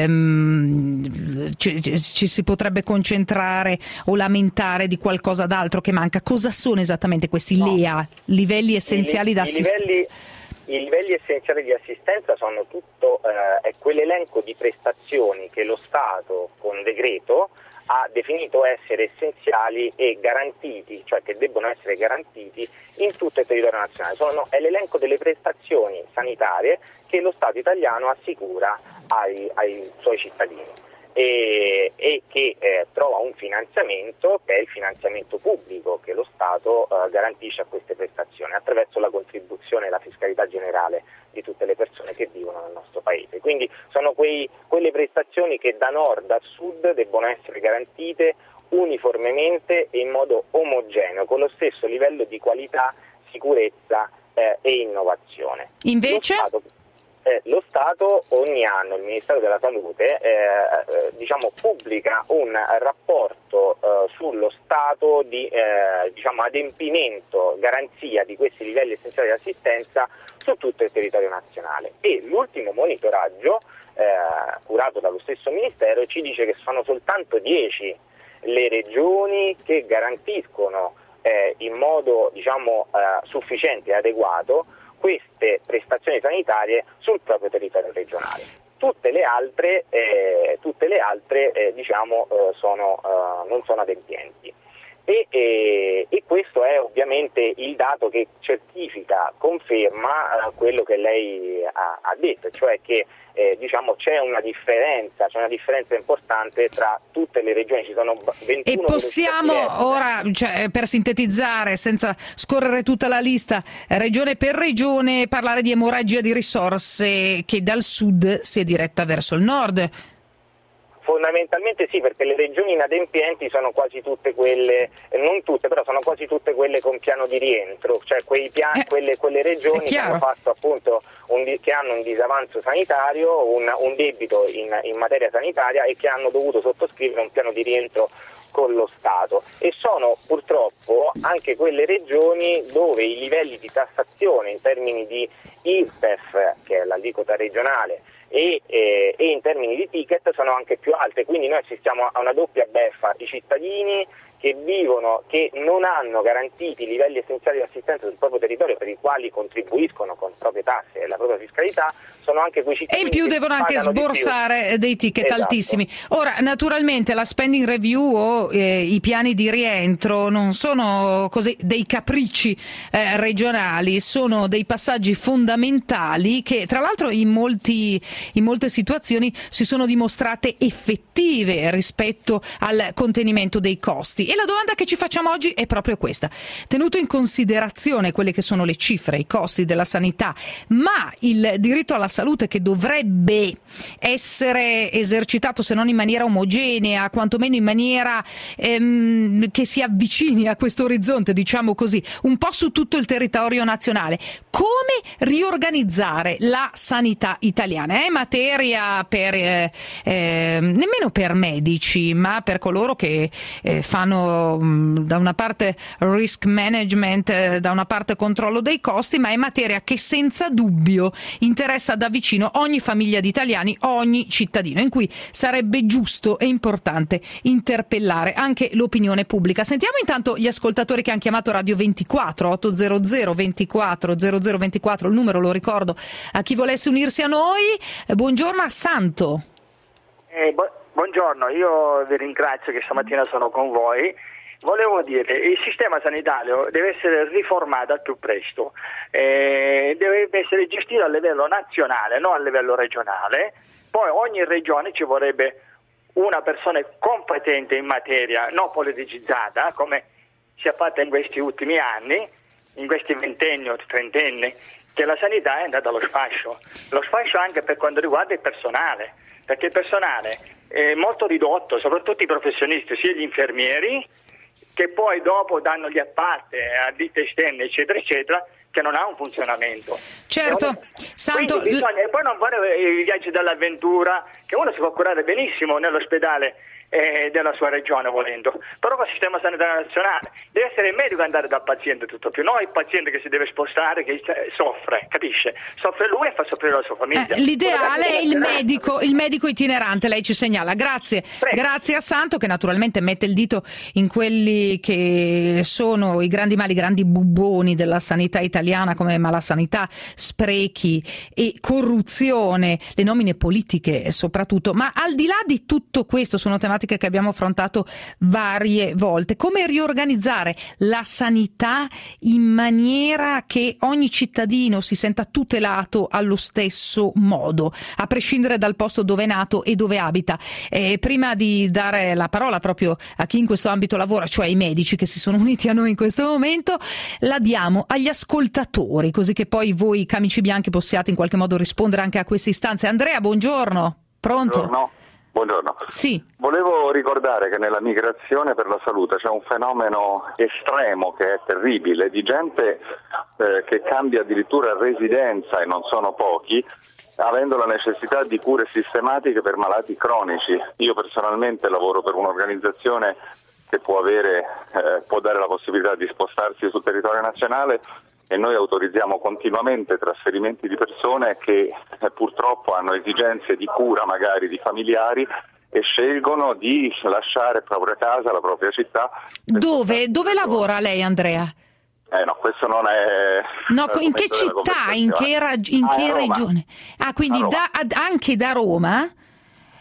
ci si potrebbe concentrare o lamentare di qualcosa d'altro che manca. Cosa sono esattamente questi LEA, livelli essenziali d'assistenza? I livelli essenziali di assistenza sono tutto è quell'elenco di prestazioni che lo Stato con decreto ha definito essere essenziali e garantiti, cioè che debbono essere garantiti in tutto il territorio nazionale. È l'elenco delle prestazioni sanitarie che lo Stato italiano assicura ai suoi cittadini e che trova un finanziamento che è il finanziamento pubblico che lo Stato garantisce a queste prestazioni attraverso la contribuzione e la fiscalità generale di tutte le persone che vivono nel nostro Paese. Quindi sono quelle prestazioni che da nord a sud debbono essere garantite uniformemente e in modo omogeneo, con lo stesso livello di qualità, sicurezza e innovazione. Invece? Lo Stato ogni anno, il Ministero della Salute pubblica un rapporto sullo stato di adempimento, garanzia di questi livelli essenziali di assistenza su tutto il territorio nazionale, e l'ultimo monitoraggio curato dallo stesso Ministero ci dice che sono soltanto 10 le regioni che garantiscono in modo sufficiente e adeguato queste prestazioni sanitarie sul proprio territorio regionale. Tutte le altre non sono adempienti. E questo è ovviamente il dato che certifica, conferma quello che lei ha detto, cioè che c'è una differenza importante tra tutte le regioni. Ci sono 21 e possiamo ora, per sintetizzare, senza scorrere tutta la lista, regione per regione, parlare di emorragia di risorse che dal sud si è diretta verso il nord. Fondamentalmente sì, perché le regioni inadempienti sono quasi tutte quelle, non tutte, però sono quasi tutte quelle con piano di rientro, cioè quei piani, quelle regioni che hanno fatto appunto che hanno un disavanzo sanitario, un debito in materia sanitaria e che hanno dovuto sottoscrivere un piano di rientro con lo Stato, e sono purtroppo anche quelle regioni dove i livelli di tassazione in termini di IRPEF, che è l'aliquota regionale, e in termini di ticket sono anche più alte, quindi noi assistiamo a una doppia beffa: i cittadini che non hanno garantiti i livelli essenziali di assistenza sul proprio territorio, per i quali contribuiscono con proprie tasse e la propria fiscalità, sono anche quei cittadini e in più che devono anche sborsare dei ticket altissimi. Ora, naturalmente la spending review o i piani di rientro non sono così dei capricci regionali, sono dei passaggi fondamentali che tra l'altro in molte situazioni si sono dimostrate effettive rispetto al contenimento dei costi. E la domanda che ci facciamo oggi è proprio questa: tenuto in considerazione quelle che sono le cifre, i costi della sanità, ma il diritto alla salute che dovrebbe essere esercitato se non in maniera omogenea, quantomeno in maniera che si avvicini a questo orizzonte, diciamo così, un po' su tutto il territorio nazionale, come riorganizzare la sanità italiana? È materia nemmeno per medici, ma per coloro che fanno da una parte risk management, da una parte controllo dei costi, ma è materia che senza dubbio interessa da vicino ogni famiglia di italiani, ogni cittadino, in cui sarebbe giusto e importante interpellare anche l'opinione pubblica. Sentiamo intanto gli ascoltatori che hanno chiamato Radio 24 800 24 0024, il numero lo ricordo a chi volesse unirsi a noi. Buongiorno a Santo. Buongiorno, io vi ringrazio che stamattina sono con voi. Volevo dire, il sistema sanitario deve essere riformato al più presto, deve essere gestito a livello nazionale, non a livello regionale. Poi ogni regione ci vorrebbe una persona competente in materia, non politicizzata, come si è fatta in questi ultimi anni, in questi ventenni o trentenni, che la sanità è andata allo sfascio anche per quanto riguarda il personale, perché il personale è molto ridotto, soprattutto i professionisti, sia gli infermieri, che poi dopo danno gli appalti a ditte esterne, eccetera, eccetera, che non ha un funzionamento. Certo, Santo. E poi non fare i viaggi dell'avventura, che uno si può curare benissimo nell'ospedale della sua regione volendo, però con il sistema sanitario nazionale deve essere il medico a andare dal paziente tutto più, non il paziente che si deve spostare, che soffre, capisce? Soffre lui e fa soffrire la sua famiglia. L'ideale è il medico itinerante, lei ci segnala. Grazie. Prego. Grazie a Santo, che naturalmente mette il dito in quelli che sono i grandi mali, i grandi bubboni della sanità italiana, come malasanità, sprechi e corruzione, le nomine politiche soprattutto. Ma al di là di tutto questo, sono tematiche che abbiamo affrontato varie volte. Come riorganizzare la sanità in maniera che ogni cittadino si senta tutelato allo stesso modo, a prescindere dal posto dove è nato e dove abita? Prima di dare la parola proprio a chi in questo ambito lavora, cioè ai medici che si sono uniti a noi in questo momento, la diamo agli ascoltatori, così che poi voi, camici bianchi, possiate in qualche modo rispondere anche a queste istanze. Andrea, buongiorno. Pronto? Buongiorno. Sì. Volevo ricordare che nella migrazione per la salute c'è un fenomeno estremo che è terribile, di gente che cambia addirittura residenza, e non sono pochi, avendo la necessità di cure sistematiche per malati cronici. Io personalmente lavoro per un'organizzazione che può dare la possibilità di spostarsi sul territorio nazionale, e noi autorizziamo continuamente trasferimenti di persone che purtroppo hanno esigenze di cura magari di familiari e scelgono di lasciare la propria casa, la propria città. Dove lavora lei, Andrea? No, questo non è... No, in che città, in che regione? Ah, quindi anche da Roma?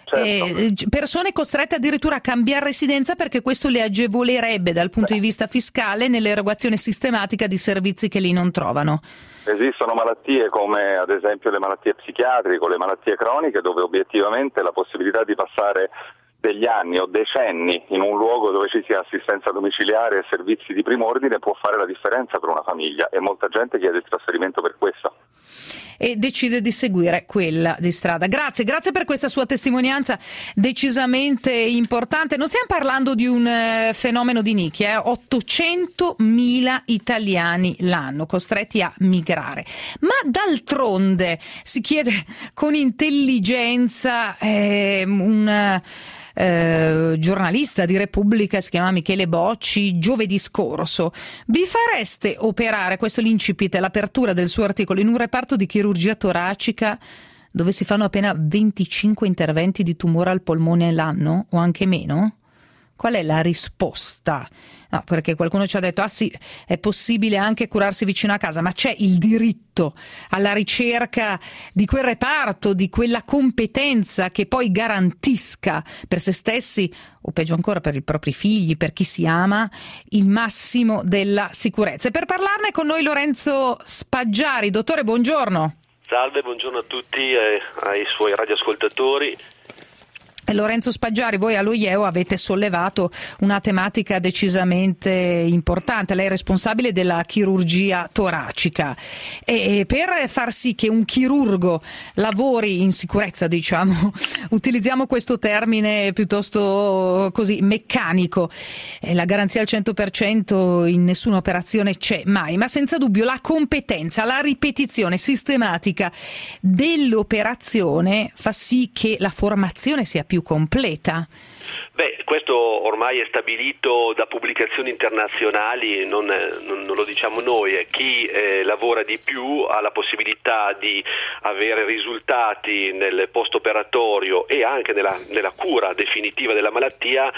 Certo. Persone costrette addirittura a cambiare residenza perché questo le agevolerebbe dal punto di vista fiscale nell'erogazione sistematica di servizi che lì non trovano. Esistono malattie come ad esempio le malattie psichiatriche o le malattie croniche dove obiettivamente la possibilità di passare degli anni o decenni in un luogo dove ci sia assistenza domiciliare e servizi di primo ordine può fare la differenza per una famiglia e molta gente chiede il trasferimento per questo. E decide di seguire quella di strada. Grazie per questa sua testimonianza decisamente importante. Non stiamo parlando di un fenomeno di nicchia, 800.000 italiani l'anno costretti a migrare. Ma d'altronde si chiede con intelligenza un giornalista di Repubblica, si chiama Michele Bocci, giovedì scorso: vi fareste operare, questo è l'incipit, l'apertura del suo articolo, in un reparto di chirurgia toracica dove si fanno appena 25 interventi di tumore al polmone l'anno o anche meno? Qual è la risposta? No, perché qualcuno ci ha detto sì, è possibile anche curarsi vicino a casa, ma c'è il diritto alla ricerca di quel reparto, di quella competenza che poi garantisca per se stessi o peggio ancora per i propri figli, per chi si ama, il massimo della sicurezza. E per parlarne con noi Lorenzo Spaggiari. Dottore, buongiorno. Salve, buongiorno a tutti e ai suoi radioascoltatori. Lorenzo Spaggiari, voi allo IEO avete sollevato una tematica decisamente importante. Lei è responsabile della chirurgia toracica e per far sì che un chirurgo lavori in sicurezza, diciamo, utilizziamo questo termine piuttosto così meccanico, la garanzia al 100% in nessuna operazione c'è mai, ma senza dubbio la competenza, la ripetizione sistematica dell'operazione fa sì che la formazione sia più completa. Beh, questo ormai è stabilito da pubblicazioni internazionali, non lo diciamo noi, chi lavora di più ha la possibilità di avere risultati nel post-operatorio e anche nella cura definitiva della malattia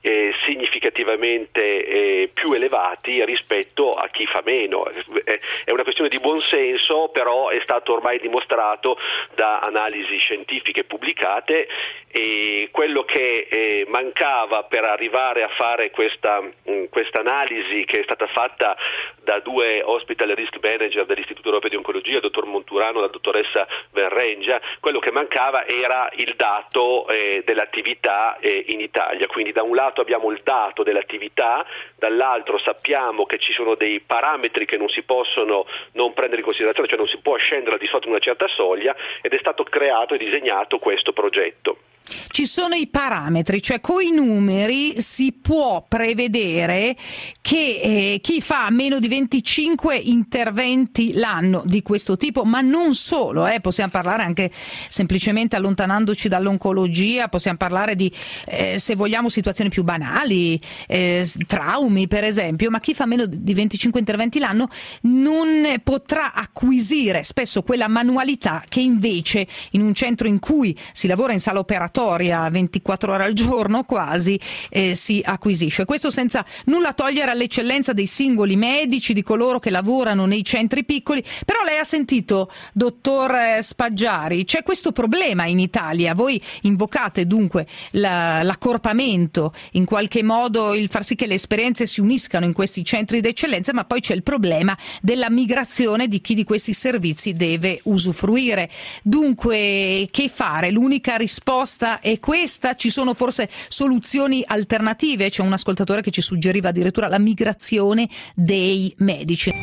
significativamente più elevati rispetto a chi fa meno. È una questione di buonsenso, però è stato ormai dimostrato da analisi scientifiche pubblicate, e quello che mancava per arrivare a fare questa analisi, che è stata fatta da due hospital risk manager dell'Istituto Europeo di Oncologia, il dottor Monturano e la dottoressa Venrengia, quello che mancava era il dato dell'attività in Italia. Quindi da un lato abbiamo il dato dell'attività, dall'altro sappiamo che ci sono dei parametri che non si possono non prendere in considerazione, cioè non si può scendere al di sotto di una certa soglia, ed è stato creato e disegnato questo progetto. Ci sono i parametri, cioè coi numeri si può prevedere che chi fa meno di 25 interventi l'anno di questo tipo, ma non solo, possiamo parlare anche semplicemente allontanandoci dall'oncologia, possiamo parlare di, se vogliamo, situazioni più banali, traumi per esempio, ma chi fa meno di 25 interventi l'anno non potrà acquisire spesso quella manualità che invece in un centro in cui si lavora in sala operatoria 24 ore al giorno quasi si acquisisce. Questo senza nulla togliere all'eccellenza dei singoli medici, di coloro che lavorano nei centri piccoli. Però lei ha sentito, dottor Spaggiari, c'è questo problema in Italia. Voi invocate dunque l'accorpamento, in qualche modo il far sì che le esperienze si uniscano in questi centri d'eccellenza, ma poi c'è il problema della migrazione di chi di questi servizi deve usufruire. Dunque, che fare? L'unica risposta è questa? Ci sono forse soluzioni alternative? C'è un ascoltatore che ci suggeriva addirittura la migrazione dei medici.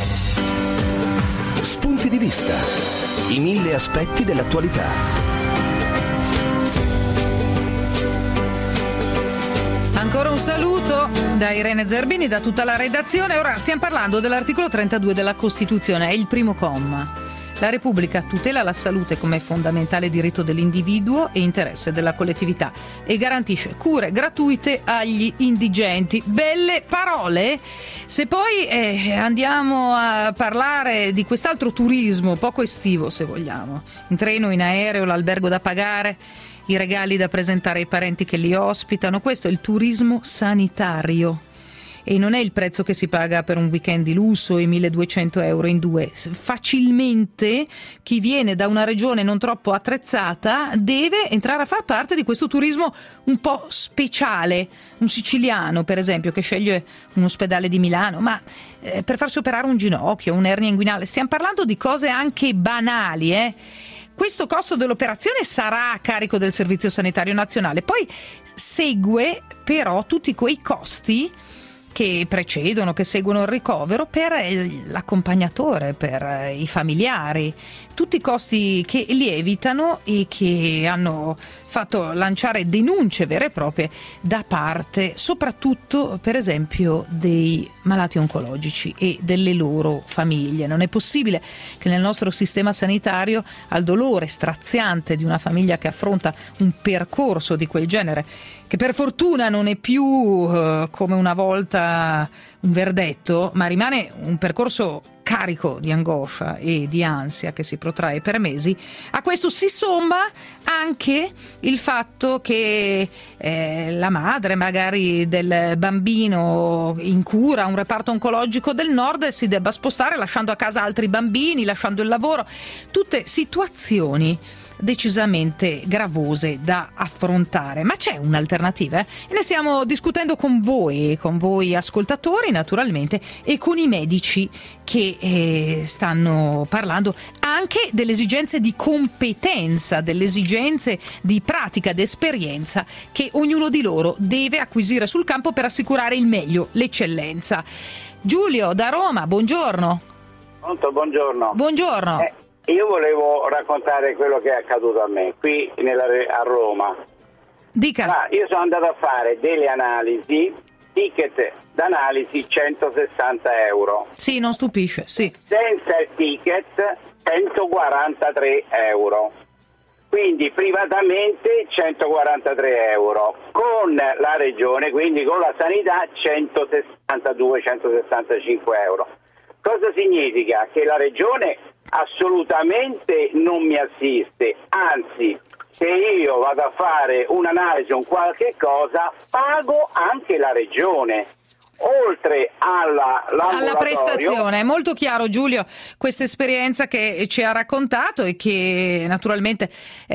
Spunti di vista. I 1000 aspetti dell'attualità. Ancora un saluto da Irene Zerbini, da tutta la redazione. Ora stiamo parlando dell'articolo 32 della Costituzione, è il primo comma. La Repubblica tutela la salute come fondamentale diritto dell'individuo e interesse della collettività e garantisce cure gratuite agli indigenti. Belle parole. Se poi andiamo a parlare di quest'altro turismo poco estivo, se vogliamo, in treno, in aereo, l'albergo da pagare, i regali da presentare ai parenti che li ospitano, questo è il turismo sanitario. e non è il prezzo che si paga per un weekend di lusso, i 1.200 euro in due. Facilmente chi viene da una regione non troppo attrezzata deve entrare a far parte di questo turismo un po' speciale. Un siciliano, per esempio, che sceglie un ospedale di Milano, ma per farsi operare un ginocchio, un'ernia inguinale, stiamo parlando di cose anche banali, Questo costo dell'operazione sarà a carico del Servizio Sanitario Nazionale, poi segue però tutti quei costi che precedono, che seguono il ricovero per l'accompagnatore, per i familiari, tutti i costi che lievitano e che hanno fatto lanciare denunce vere e proprie da parte soprattutto, per esempio, dei malati oncologici e delle loro famiglie. Non è possibile che nel nostro sistema sanitario al dolore straziante di una famiglia che affronta un percorso di quel genere, che per fortuna non è più come una volta un verdetto, ma rimane un percorso carico di angoscia e di ansia che si protrae per mesi, a questo si somma anche il fatto che la madre magari del bambino in cura a un reparto oncologico del nord si debba spostare lasciando a casa altri bambini, lasciando il lavoro, tutte situazioni decisamente gravose da affrontare. Ma c'è un'alternativa e ne stiamo discutendo con voi ascoltatori naturalmente, e con i medici che stanno parlando anche delle esigenze di competenza, delle esigenze di pratica ed esperienza che ognuno di loro deve acquisire sul campo per assicurare il meglio, l'eccellenza. Giulio da Roma, buongiorno. Pronto, buongiorno. Buongiorno. Io volevo raccontare quello che è accaduto a me qui a Roma. Dica. Io sono andato a fare delle analisi, ticket d'analisi 160 euro. Sì, non stupisce, sì. Senza il ticket 143 euro. Quindi privatamente 143 euro, con la regione, quindi con la sanità 162-165 euro. Cosa significa? Che la regione assolutamente non mi assiste, anzi, se io vado a fare un'analisi o un qualche cosa, pago anche la regione. Oltre alla prestazione. È molto chiaro, Giulio, questa esperienza che ci ha raccontato e che naturalmente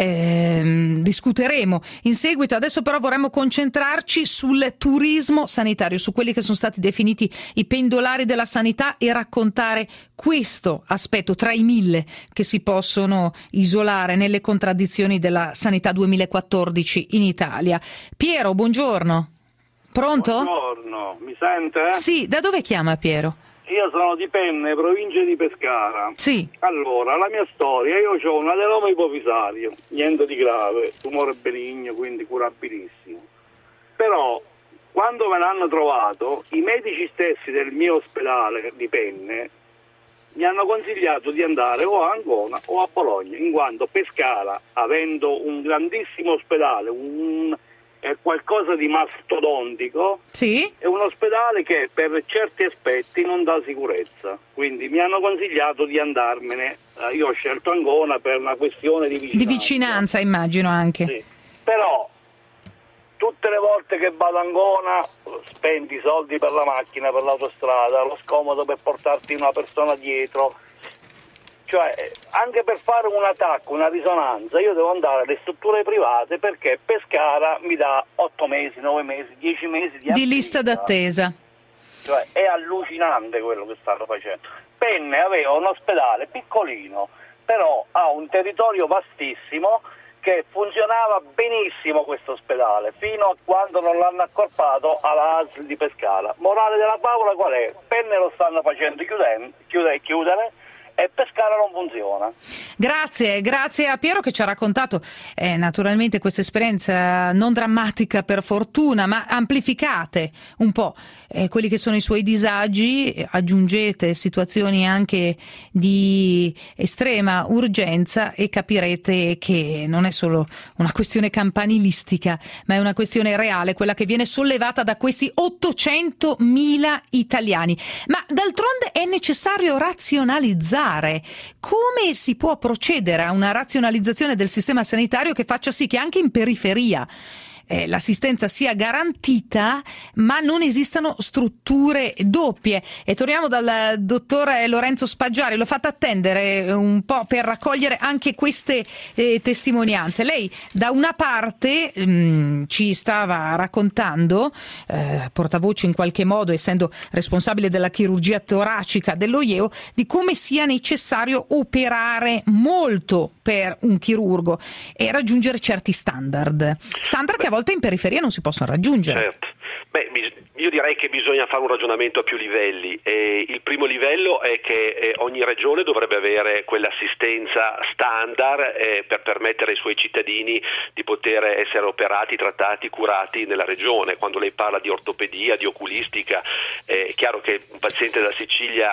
discuteremo in seguito. Adesso però vorremmo concentrarci sul turismo sanitario, su quelli che sono stati definiti i pendolari della sanità, e raccontare questo aspetto tra i 1000 che si possono isolare nelle contraddizioni della sanità 2014 in Italia. Piero, buongiorno. Pronto? Buongiorno, mi sente? Sì, da dove chiama Piero? Io sono di Penne, provincia di Pescara. Sì. Allora, la mia storia, io ho un adenoma ipofisario, niente di grave, tumore benigno, quindi curabilissimo. Però, quando me l'hanno trovato, i medici stessi del mio ospedale di Penne mi hanno consigliato di andare o a Ancona o a Bologna, in quanto Pescara, avendo un grandissimo ospedale, è qualcosa di mastodontico, sì? È un ospedale che per certi aspetti non dà sicurezza, quindi mi hanno consigliato di andarmene. Io ho scelto Ancona per una questione di vicinanza. Di vicinanza, immagino anche. Sì. Però tutte le volte che vado a Ancona spendi i soldi per la macchina, per l'autostrada, lo scomodo per portarti una persona dietro. Cioè, anche per fare un attacco, una risonanza, io devo andare alle strutture private, perché Pescara mi dà 8 mesi, 9 mesi, 10 mesi di lista d'attesa. Cioè, è allucinante quello che stanno facendo. Penne aveva un ospedale piccolino, però ha un territorio vastissimo, che funzionava benissimo questo ospedale, fino a quando non l'hanno accorpato alla ASL di Pescara. Morale della favola qual è? Penne lo stanno facendo chiudere, e Pescara non funziona. Grazie a Piero che ci ha raccontato naturalmente questa esperienza non drammatica per fortuna, ma amplificate un po' quelli che sono i suoi disagi, aggiungete situazioni anche di estrema urgenza e capirete che non è solo una questione campanilistica, ma è una questione reale, quella che viene sollevata da questi 800.000 italiani. Ma d'altronde è necessario razionalizzare. Come si può procedere a una razionalizzazione del sistema sanitario che faccia sì che anche in periferia l'assistenza sia garantita, ma non esistano strutture doppie. E torniamo dal dottore Lorenzo Spaggiari, l'ho fatta attendere un po' per raccogliere anche queste testimonianze. Lei da una parte ci stava raccontando, portavoce in qualche modo, essendo responsabile della chirurgia toracica dello IEO, di come sia necessario operare molto per un chirurgo e raggiungere certi standard che a volte in periferia non si possono raggiungere. Certo. Io direi che bisogna fare un ragionamento a più livelli. Il primo livello è che ogni regione dovrebbe avere quell'assistenza standard per permettere ai suoi cittadini di poter essere operati, trattati, curati nella regione. Quando lei parla di ortopedia, di oculistica, è chiaro che un paziente della Sicilia,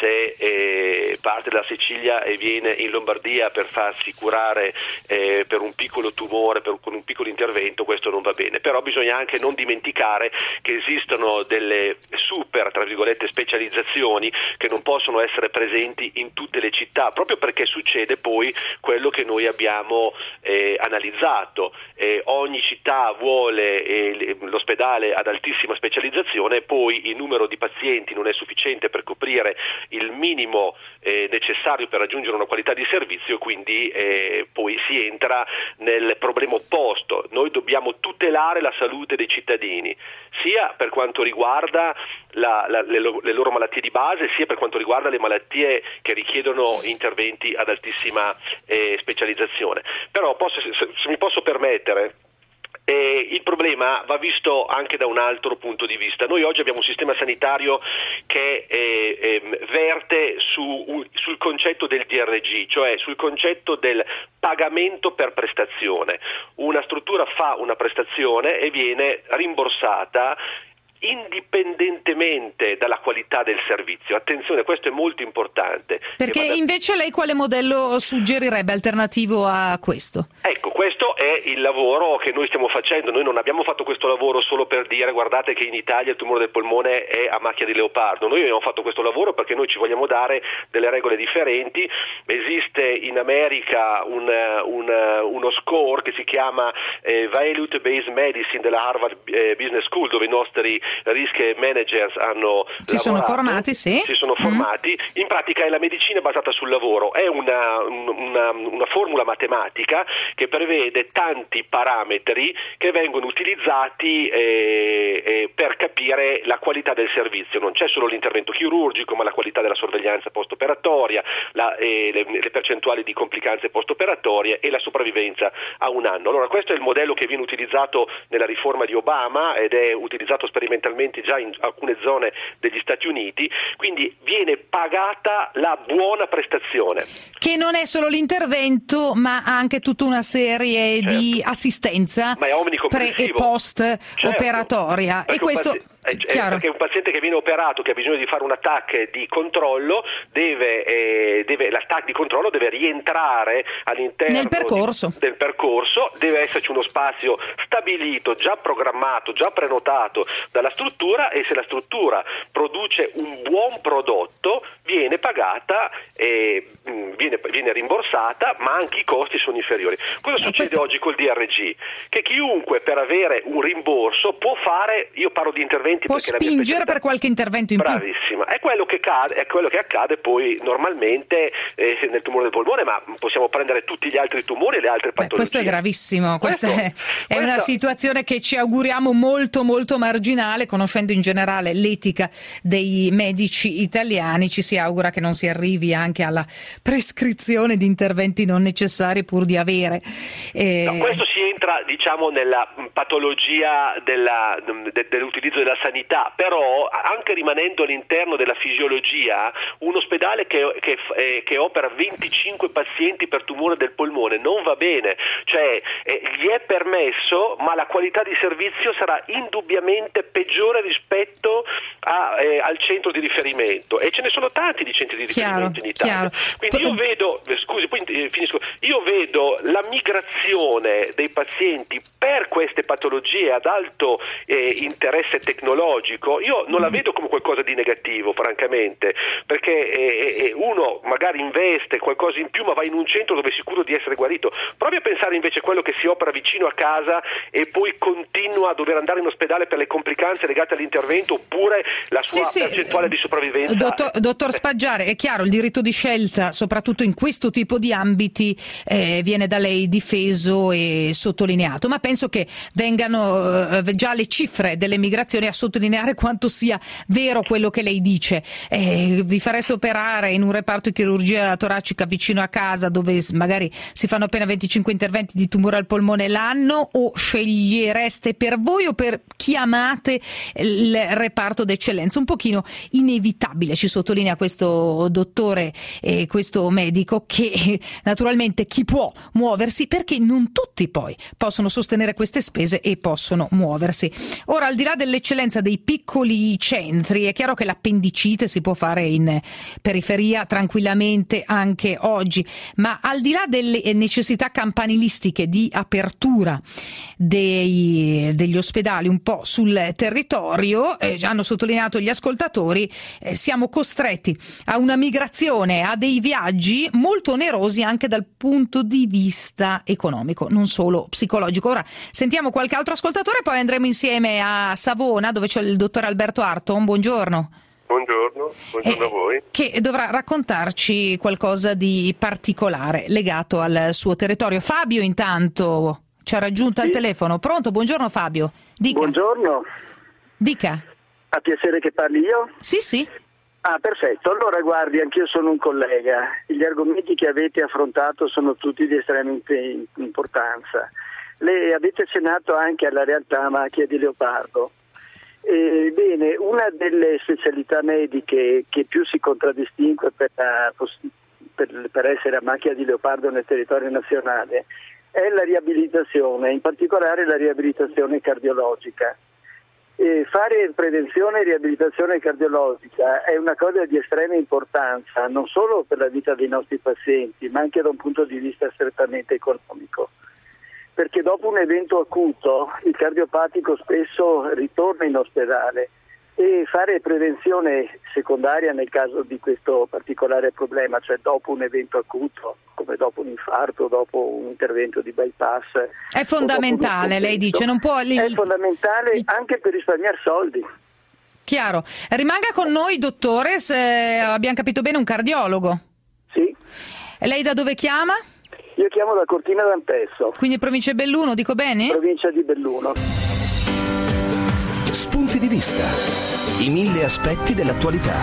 se parte dalla Sicilia e viene in Lombardia per farsi curare per un piccolo tumore, con un piccolo intervento, questo non va bene. Però bisogna anche non dimenticare che esistono delle super, tra virgolette, specializzazioni che non possono essere presenti in tutte le città, proprio perché succede poi quello che noi abbiamo analizzato. Ogni città vuole l'ospedale ad altissima specializzazione, poi il numero di pazienti non è sufficiente per coprire il minimo necessario per raggiungere una qualità di servizio, quindi poi si entra nel problema opposto. Noi dobbiamo tutelare la salute dei cittadini, sia per quanto riguarda le loro malattie di base, sia per quanto riguarda le malattie che richiedono interventi ad altissima specializzazione. Però se mi posso permettere, il problema va visto anche da un altro punto di vista. Noi oggi abbiamo un sistema sanitario che verte sul concetto del DRG, cioè sul concetto del pagamento per prestazione. Una struttura fa una prestazione e viene rimborsata indipendentemente dalla qualità del servizio. Attenzione, questo è molto importante. Perché invece lei quale modello suggerirebbe alternativo a questo? Ecco, questo è il lavoro che noi stiamo facendo. Noi non abbiamo fatto questo lavoro solo per dire guardate che in Italia il tumore del polmone è a macchia di leopardo. Noi abbiamo fatto questo lavoro perché noi ci vogliamo dare delle regole differenti. Esiste in America uno score che si chiama Value Based Medicine della Harvard Business School, dove i nostri risk managers si sono formati, sì. Si sono formati. In pratica è la medicina basata sul lavoro, è una formula matematica che prevede tanti parametri che vengono utilizzati per capire la qualità del servizio. Non c'è solo l'intervento chirurgico, ma la qualità della sorveglianza post-operatoria, le percentuali di complicanze post-operatorie e la sopravvivenza a un anno. Allora questo è il modello che viene utilizzato nella riforma di Obama ed è utilizzato sperimentalmente già in alcune zone degli Stati Uniti, quindi viene pagata la buona prestazione. Che non è solo l'intervento, ma anche tutta una serie di assistenza pre e post operatoria. E questo perché un paziente che viene operato, che ha bisogno di fare un attacco di controllo, l'attacco di controllo deve rientrare all'interno del percorso, deve esserci uno spazio stabilito, già programmato, già prenotato dalla struttura, e se la struttura produce un buon prodotto viene pagata e viene rimborsata, ma anche i costi sono inferiori. Cosa succede oggi col DRG? Che chiunque per avere un rimborso può fare, io parlo di interventi, può spingere per qualche intervento in più. Bravissima, è quello che accade poi normalmente nel tumore del polmone, ma possiamo prendere tutti gli altri tumori e le altre patologie. Questo è gravissimo, questa è una situazione che ci auguriamo molto molto marginale, conoscendo in generale l'etica dei medici italiani. Ci si augura che non si arrivi anche alla prescrizione di interventi non necessari pur di avere. No, questo si entra, diciamo, nella patologia dell'utilizzo della sanità, però anche rimanendo all'interno della fisiologia, un ospedale che opera 25 pazienti per tumore del polmone non va bene, cioè gli è permesso, ma la qualità di servizio sarà indubbiamente peggiore rispetto al centro di riferimento, e ce ne sono tanti importanti di centri di riferimento in Italia. Chiaro. Quindi io vedo, scusi, poi finisco, io vedo la migrazione dei pazienti per queste patologie ad alto interesse tecnologico, io non la vedo come qualcosa di negativo, francamente, perché uno magari investe qualcosa in più, ma va in un centro dove è sicuro di essere guarito. Provi a pensare invece a quello che si opera vicino a casa e poi continua a dover andare in ospedale per le complicanze legate all'intervento, oppure la sua percentuale di sopravvivenza. Dottor Spaggiare, è chiaro, il diritto di scelta, soprattutto in questo tipo di ambiti, viene da lei difeso e sottolineato, ma penso che vengano già le cifre delle migrazioni a sottolineare quanto sia vero quello che lei dice. Vi fareste operare in un reparto di chirurgia toracica vicino a casa, dove magari si fanno appena 25 interventi di tumore al polmone l'anno, o scegliereste per voi o per chi amate il reparto d'eccellenza? Un pochino inevitabile, ci sottolinea questo dottore e questo medico, che naturalmente chi può muoversi, perché non tutti poi possono sostenere queste spese e possono muoversi. Ora, al di là dell'eccellenza dei piccoli centri, è chiaro che l'appendicite si può fare in periferia tranquillamente anche oggi, ma al di là delle necessità campanilistiche di apertura degli ospedali un po' sul territorio, hanno sottolineato gli ascoltatori, siamo costretti a una migrazione, a dei viaggi molto onerosi anche dal punto di vista economico, non solo psicologico. Ora sentiamo qualche altro ascoltatore, poi andremo insieme a Savona, dove c'è il dottor Alberto Arton. Buongiorno. Buongiorno a voi. Che dovrà raccontarci qualcosa di particolare legato al suo territorio. Fabio intanto ci ha raggiunto al telefono. Pronto? Buongiorno Fabio. Dica. Buongiorno. Dica. Ha piacere che parli io? Sì. Ah, perfetto. Allora, guardi, anch'io sono un collega. Gli argomenti che avete affrontato sono tutti di estrema importanza. Lei avete accennato anche alla realtà macchia di leopardo. Bene, una delle specialità mediche che più si contraddistingue per essere a macchia di leopardo nel territorio nazionale è la riabilitazione, in particolare la riabilitazione cardiologica. Fare prevenzione e riabilitazione cardiologica è una cosa di estrema importanza, non solo per la vita dei nostri pazienti, ma anche da un punto di vista strettamente economico. Perché dopo un evento acuto il cardiopatico spesso ritorna in ospedale, e fare prevenzione secondaria nel caso di questo particolare problema, cioè dopo un evento acuto, come dopo un infarto, dopo un intervento di bypass, è fondamentale, lei dice, non può è fondamentale anche per risparmiare soldi. Chiaro. Rimanga con noi, dottore, se abbiamo capito bene, un cardiologo. Sì. E lei da dove chiama? Io chiamo da Cortina d'Ampezzo. Quindi provincia di Belluno, dico bene? Provincia di Belluno. Spunti di vista. I 1000 aspetti dell'attualità.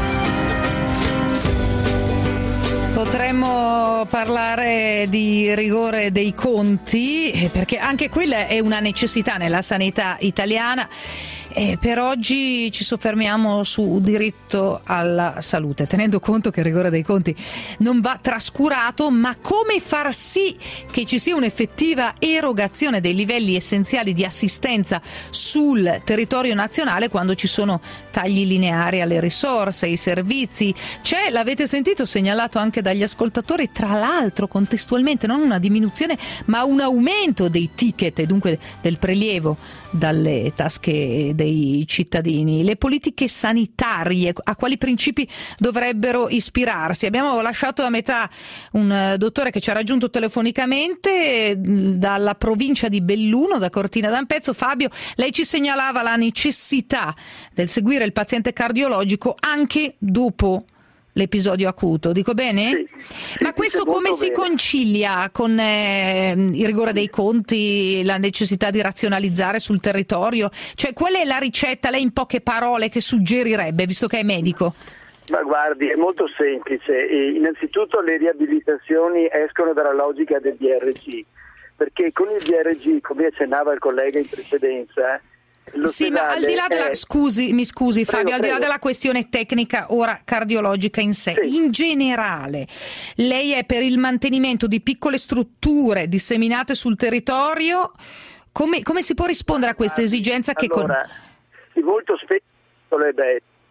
Potremmo parlare di rigore dei conti, perché anche quella è una necessità nella sanità italiana. Per oggi ci soffermiamo su diritto alla salute, tenendo conto che il rigore dei conti non va trascurato, ma come far sì che ci sia un'effettiva erogazione dei livelli essenziali di assistenza sul territorio nazionale quando ci sono tagli lineari alle risorse, ai servizi. C'è, l'avete sentito, segnalato anche dagli ascoltatori, tra l'altro contestualmente non una diminuzione ma un aumento dei ticket e dunque del prelievo dalle tasche dei cittadini. Le politiche sanitarie a quali principi dovrebbero ispirarsi? Abbiamo lasciato a metà un dottore che ci ha raggiunto telefonicamente dalla provincia di Belluno, da Cortina d'Ampezzo. Fabio, lei ci segnalava la necessità del seguire il paziente cardiologico anche dopo l'episodio acuto, dico bene? Sì, ma questo come si concilia con il rigore dei conti, la necessità di razionalizzare sul territorio? Cioè, qual è la ricetta, lei in poche parole, che suggerirebbe, visto che è medico? Ma guardi, è molto semplice. Innanzitutto le riabilitazioni escono dalla logica del DRG, perché con il DRG, come accennava il collega in precedenza, sì, ma al di là della mi scusi Fabio, al di là della questione tecnica ora cardiologica in sé, in generale, lei è per il mantenimento di piccole strutture disseminate sul territorio? Come si può rispondere a questa esigenza? Allora, molto spesso le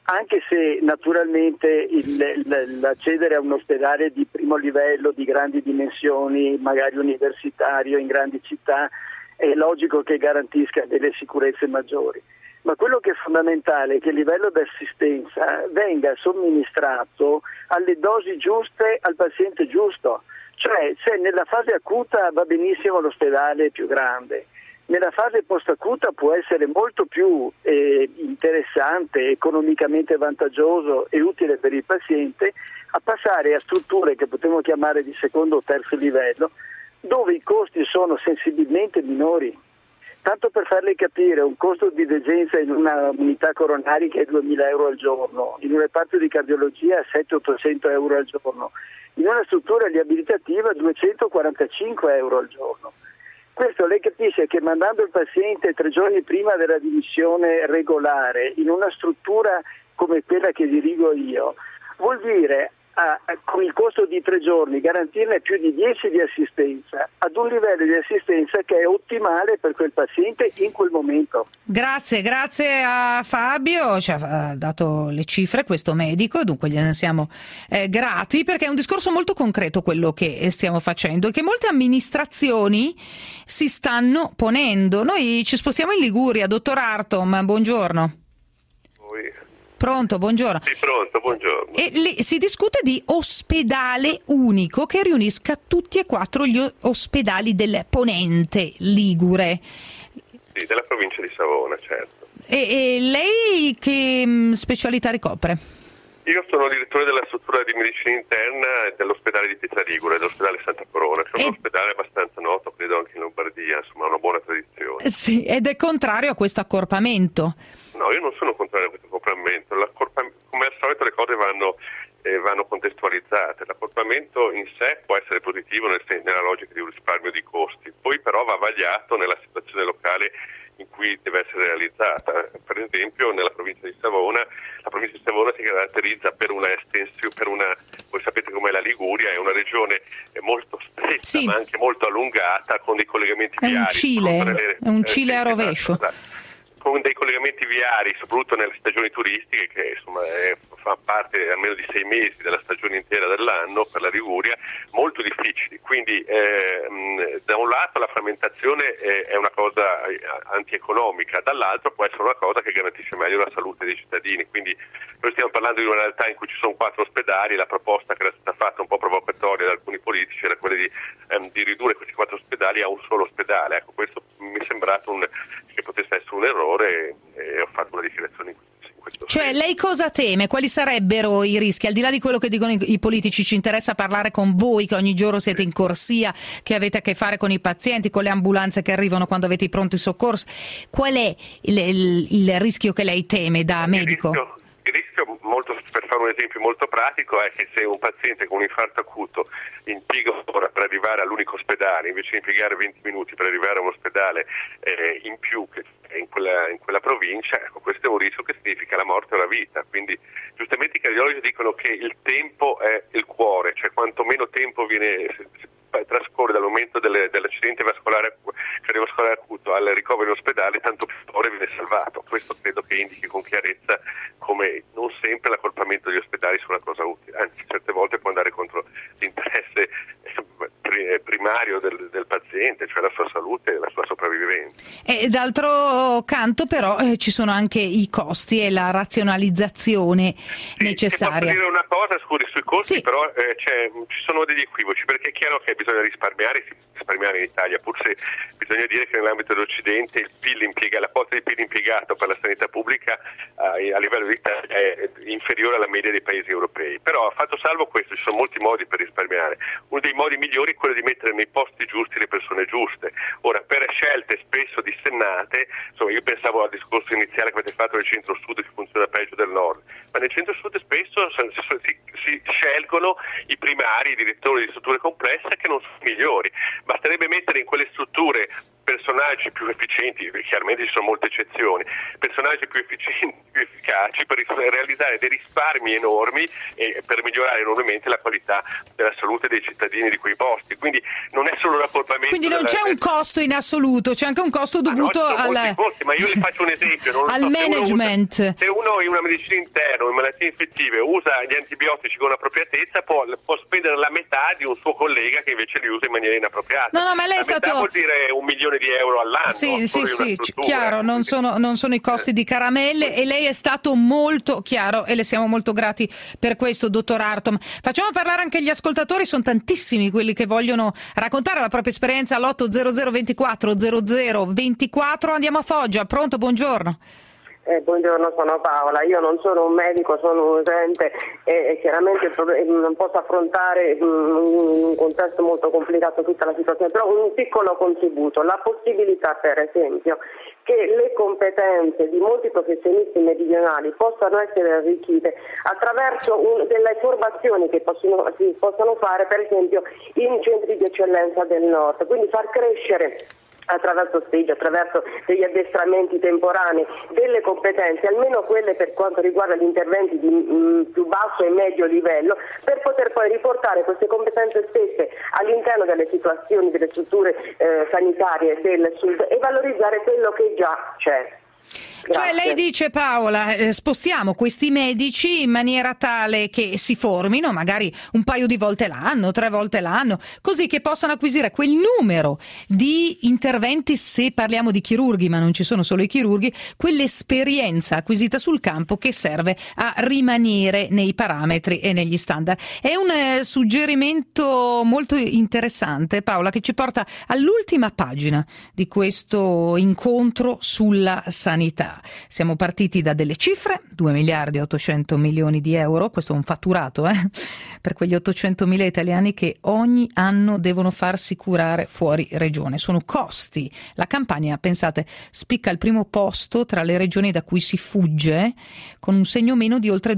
anche se naturalmente l'accedere a un ospedale di primo livello, di grandi dimensioni, magari universitario in grandi città, è logico che garantisca delle sicurezze maggiori. Ma quello che è fondamentale è che il livello di assistenza venga somministrato alle dosi giuste al paziente giusto. Cioè, se nella fase acuta va benissimo l'ospedale più grande, nella fase post-acuta può essere molto più interessante, economicamente vantaggioso e utile per il paziente a passare a strutture che potremmo chiamare di secondo o terzo livello, dove i costi sono sensibilmente minori. Tanto per farle capire, un costo di degenza in una unità coronarica è 2.000 euro al giorno, in un reparto di cardiologia 700-800 euro al giorno, in una struttura riabilitativa 245 euro al giorno. Questo lei capisce che mandando il paziente 3 giorni prima della dimissione regolare in una struttura come quella che dirigo io, vuol dire con il costo di 3 giorni garantirne più di 10 di assistenza ad un livello di assistenza che è ottimale per quel paziente in quel momento. Grazie a Fabio, ci ha dato le cifre questo medico, dunque gliene siamo grati, perché è un discorso molto concreto quello che stiamo facendo e che molte amministrazioni si stanno ponendo. Noi ci spostiamo in Liguria, dottor Artom, buongiorno. Pronto, buongiorno. Sì, pronto, buongiorno. E si discute di ospedale unico che riunisca tutti e 4 gli ospedali del Ponente Ligure. Sì, della provincia di Savona, certo. E lei che specialità ricopre? Io sono direttore della struttura di medicina interna dell'ospedale di Pietra Ligure, dell'ospedale Santa Corona, che è un ospedale abbastanza noto, credo anche in Lombardia, insomma ha una buona tradizione. Sì, ed è contrario a questo accorpamento. No, io non sono contrario a questo accorpamento. Come al solito le cose vanno contestualizzate. L'accorpamento in sé può essere positivo nella logica di un risparmio di costi, poi però va vagliato nella situazione locale in cui deve essere realizzata. Per esempio nella provincia di Savona, la provincia di Savona si caratterizza per una estensione, voi sapete com'è la Liguria, è una regione molto stretta, sì, ma anche molto allungata, con dei collegamenti viari. È un Cile a rovescio. Con dei collegamenti viari, soprattutto nelle stagioni turistiche, che insomma fa parte almeno di 6 mesi della stagione intera dell'anno per la Liguria, molto difficili. Quindi da un lato la frammentazione è una cosa antieconomica, dall'altro può essere una cosa che garantisce meglio la salute dei cittadini. Quindi noi stiamo parlando di una realtà in cui ci sono 4 ospedali, la proposta che era stata fatta un po' provocatoria da alcuni politici era quella di ridurre questi 4 ospedali a un solo ospedale. Ecco, questo mi è sembrato che potesse essere un errore e ho fatto una dichiarazione in questo Cioè senso. lei cosa teme? Quali sarebbero i rischi? Al di là di quello che dicono i politici, ci interessa parlare con voi che ogni giorno siete in corsia, che avete a che fare con i pazienti, con le ambulanze che arrivano quando avete i pronti soccorsi. Qual è il rischio che lei teme da medico? Il rischio, per fare un esempio molto pratico, è che se un paziente con un infarto acuto impiega un'ora per arrivare all'unico ospedale, invece di impiegare 20 minuti per arrivare a un ospedale in più che in quella provincia, ecco, questo è un rischio che significa la morte o la vita. Quindi giustamente i cardiologi dicono che il tempo è il cuore, cioè quanto meno tempo trascorre dal momento dell'accidente cardiovascolare acuto al ricovero in ospedale, tanto più ore viene salvato. Questo credo che indichi con chiarezza come non sempre l'accorpamento degli ospedali sia una cosa utile, anzi certe volte può andare contro l'interesse primario del paziente, cioè la sua salute e la sua sopravvivenza. E d'altro canto però ci sono anche i costi e la razionalizzazione necessaria. Posso dire una cosa, scusi, sui costi, sì. Però ci sono degli equivoci, perché è chiaro che bisogna risparmiare in Italia, pur se bisogna dire che nell'ambito dell'Occidente la quota di PIL impiegato per la sanità pubblica a livello di Italia è inferiore alla media dei paesi europei. Però fatto salvo questo, ci sono molti modi per risparmiare. Uno dei modi migliori è quello di mettere nei posti giusti le persone giuste. Ora, per scelte spesso dissennate, insomma, io pensavo al discorso iniziale che avete fatto del centro-sud che funziona peggio del nord, ma nel centro-sud spesso si scelgono i primari, i direttori di strutture complesse che non sono migliori. Basterebbe mettere in quelle strutture personaggi più efficienti, chiaramente ci sono molte eccezioni, personaggi più efficienti, più efficaci per realizzare dei risparmi enormi e per migliorare enormemente la qualità della salute dei cittadini di quei posti. Quindi non è solo l'accorpamento. Quindi non c'è un costo in assoluto, c'è anche un costo dovuto costi, ma io le faccio un esempio, al management. Se uno in una medicina interna o in malattie infettive usa gli antibiotici con appropriatezza, può spendere la metà di un suo collega che invece li usa in maniera inappropriata. No, ma lei è stato... vuol dire $1 milione all'anno. Sì, chiaro, non sono i costi di caramelle, e lei è stato molto chiaro e le siamo molto grati per questo, dottor Artom. Facciamo parlare anche gli ascoltatori, sono tantissimi quelli che vogliono raccontare la propria esperienza all'800 24 00 24. Andiamo a Foggia. Pronto, buongiorno. Buongiorno, sono Paola. Io non sono un medico, sono un utente e chiaramente non posso affrontare in un contesto molto complicato tutta la situazione, però un piccolo contributo, la possibilità per esempio che le competenze di molti professionisti meridionali possano essere arricchite attraverso delle formazioni che si possono fare per esempio in centri di eccellenza del nord, quindi far crescere attraverso stage, attraverso degli addestramenti temporanei, delle competenze, almeno quelle per quanto riguarda gli interventi di più basso e medio livello, per poter poi riportare queste competenze stesse all'interno delle situazioni, delle strutture sanitarie del sud e valorizzare quello che già c'è. Cioè lei dice, Paola, spostiamo questi medici in maniera tale che si formino magari un paio di volte l'anno, 3 volte l'anno, così che possano acquisire quel numero di interventi, se parliamo di chirurghi, ma non ci sono solo i chirurghi, quell'esperienza acquisita sul campo che serve a rimanere nei parametri e negli standard. È un suggerimento molto interessante, Paola, che ci porta all'ultima pagina di questo incontro sulla sanità. Siamo partiti da delle cifre, 2 miliardi e 800 milioni di euro, questo è un fatturato per quegli 800.000 italiani che ogni anno devono farsi curare fuori regione. Sono costi. La Campania, pensate, spicca al primo posto tra le regioni da cui si fugge, con un segno meno di oltre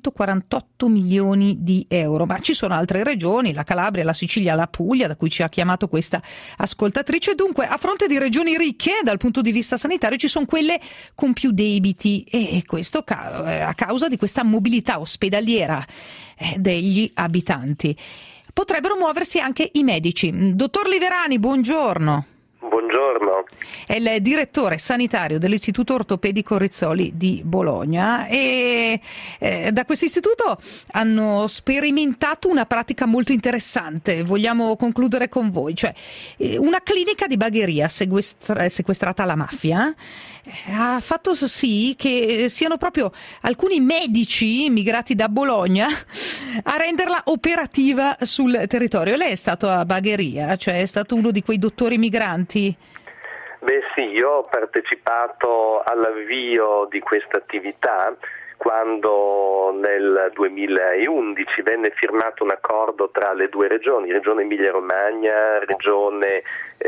248 milioni di euro. Ma ci sono altre regioni, la Calabria, la Sicilia, la Puglia, da cui ci ha chiamato questa ascoltatrice. Dunque, a fronte di regioni ricche dal punto di vista sanitario, ci sono quelle con più debiti, e questo a causa di questa mobilità ospedaliera degli abitanti. Potrebbero muoversi anche i medici. Dottor Liverani, buongiorno. Buongiorno. È il direttore sanitario dell'Istituto Ortopedico Rizzoli di Bologna e da questo istituto hanno sperimentato una pratica molto interessante. Vogliamo concludere con voi, cioè una clinica di bagheria sequestrata alla mafia ha fatto sì che siano proprio alcuni medici immigrati da Bologna a renderla operativa sul territorio. Lei è stato a Bagheria, cioè è stato uno di quei dottori migranti? Beh sì, io ho partecipato all'avvio di questa attività quando nel 2011 venne firmato un accordo tra le due regioni, Regione Emilia-Romagna, Regione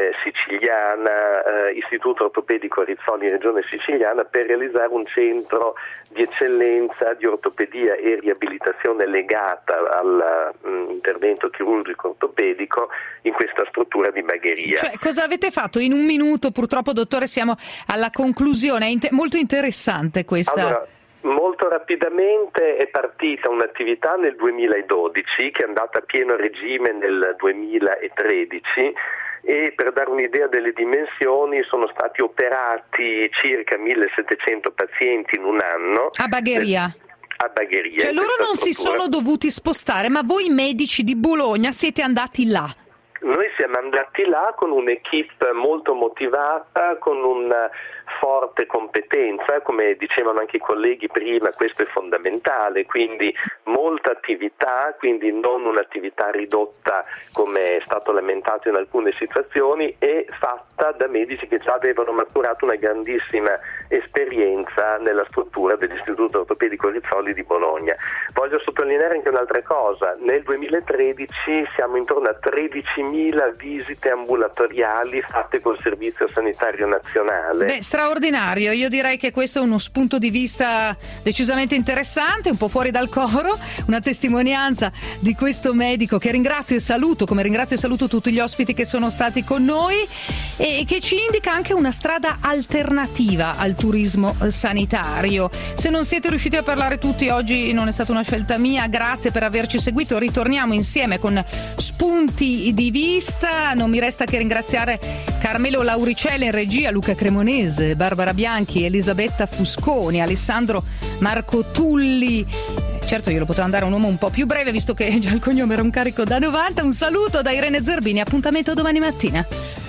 Siciliana, Istituto Ortopedico Rizzoli, Regione Siciliana, per realizzare un centro di eccellenza di ortopedia e riabilitazione legata all'intervento chirurgico ortopedico in questa struttura di Bagheria. Cioè, cosa avete fatto in un minuto? Purtroppo, dottore, siamo alla conclusione. È molto interessante questa... Allora, molto rapidamente è partita un'attività nel 2012 che è andata a pieno regime nel 2013 e, per dare un'idea delle dimensioni, sono stati operati circa 1700 pazienti in un anno. A Bagheria? A Bagheria. Cioè loro non si sono dovuti spostare, ma voi medici di Bologna siete andati là? Noi siamo andati là con un'equipe molto motivata, con una forte competenza, come dicevano anche i colleghi prima, questo è fondamentale, quindi molta attività, quindi non un'attività ridotta come è stato lamentato in alcune situazioni, e fatta da medici che già avevano maturato una grandissima esperienza nella struttura dell'Istituto Ortopedico Rizzoli di Bologna. Voglio sottolineare anche un'altra cosa: nel 2013 siamo intorno a 13.000 visite ambulatoriali fatte col Servizio Sanitario Nazionale. straordinario. Io direi che questo è uno spunto di vista decisamente interessante, un po' fuori dal coro, una testimonianza di questo medico che ringrazio e saluto, come ringrazio e saluto tutti gli ospiti che sono stati con noi, e che ci indica anche una strada alternativa al turismo sanitario. Se non siete riusciti a parlare tutti oggi, non è stata una scelta mia, grazie per averci seguito. Ritorniamo insieme con spunti di vista. Non mi resta che ringraziare Carmelo Lauricella in regia, Luca Cremonese, Barbara Bianchi, Elisabetta Fusconi, Alessandro Marco Tulli. Certo, io lo potevo andare un uomo un po' più breve, visto che già il cognome era un carico da 90. Un saluto da Irene Zerbini, appuntamento domani mattina.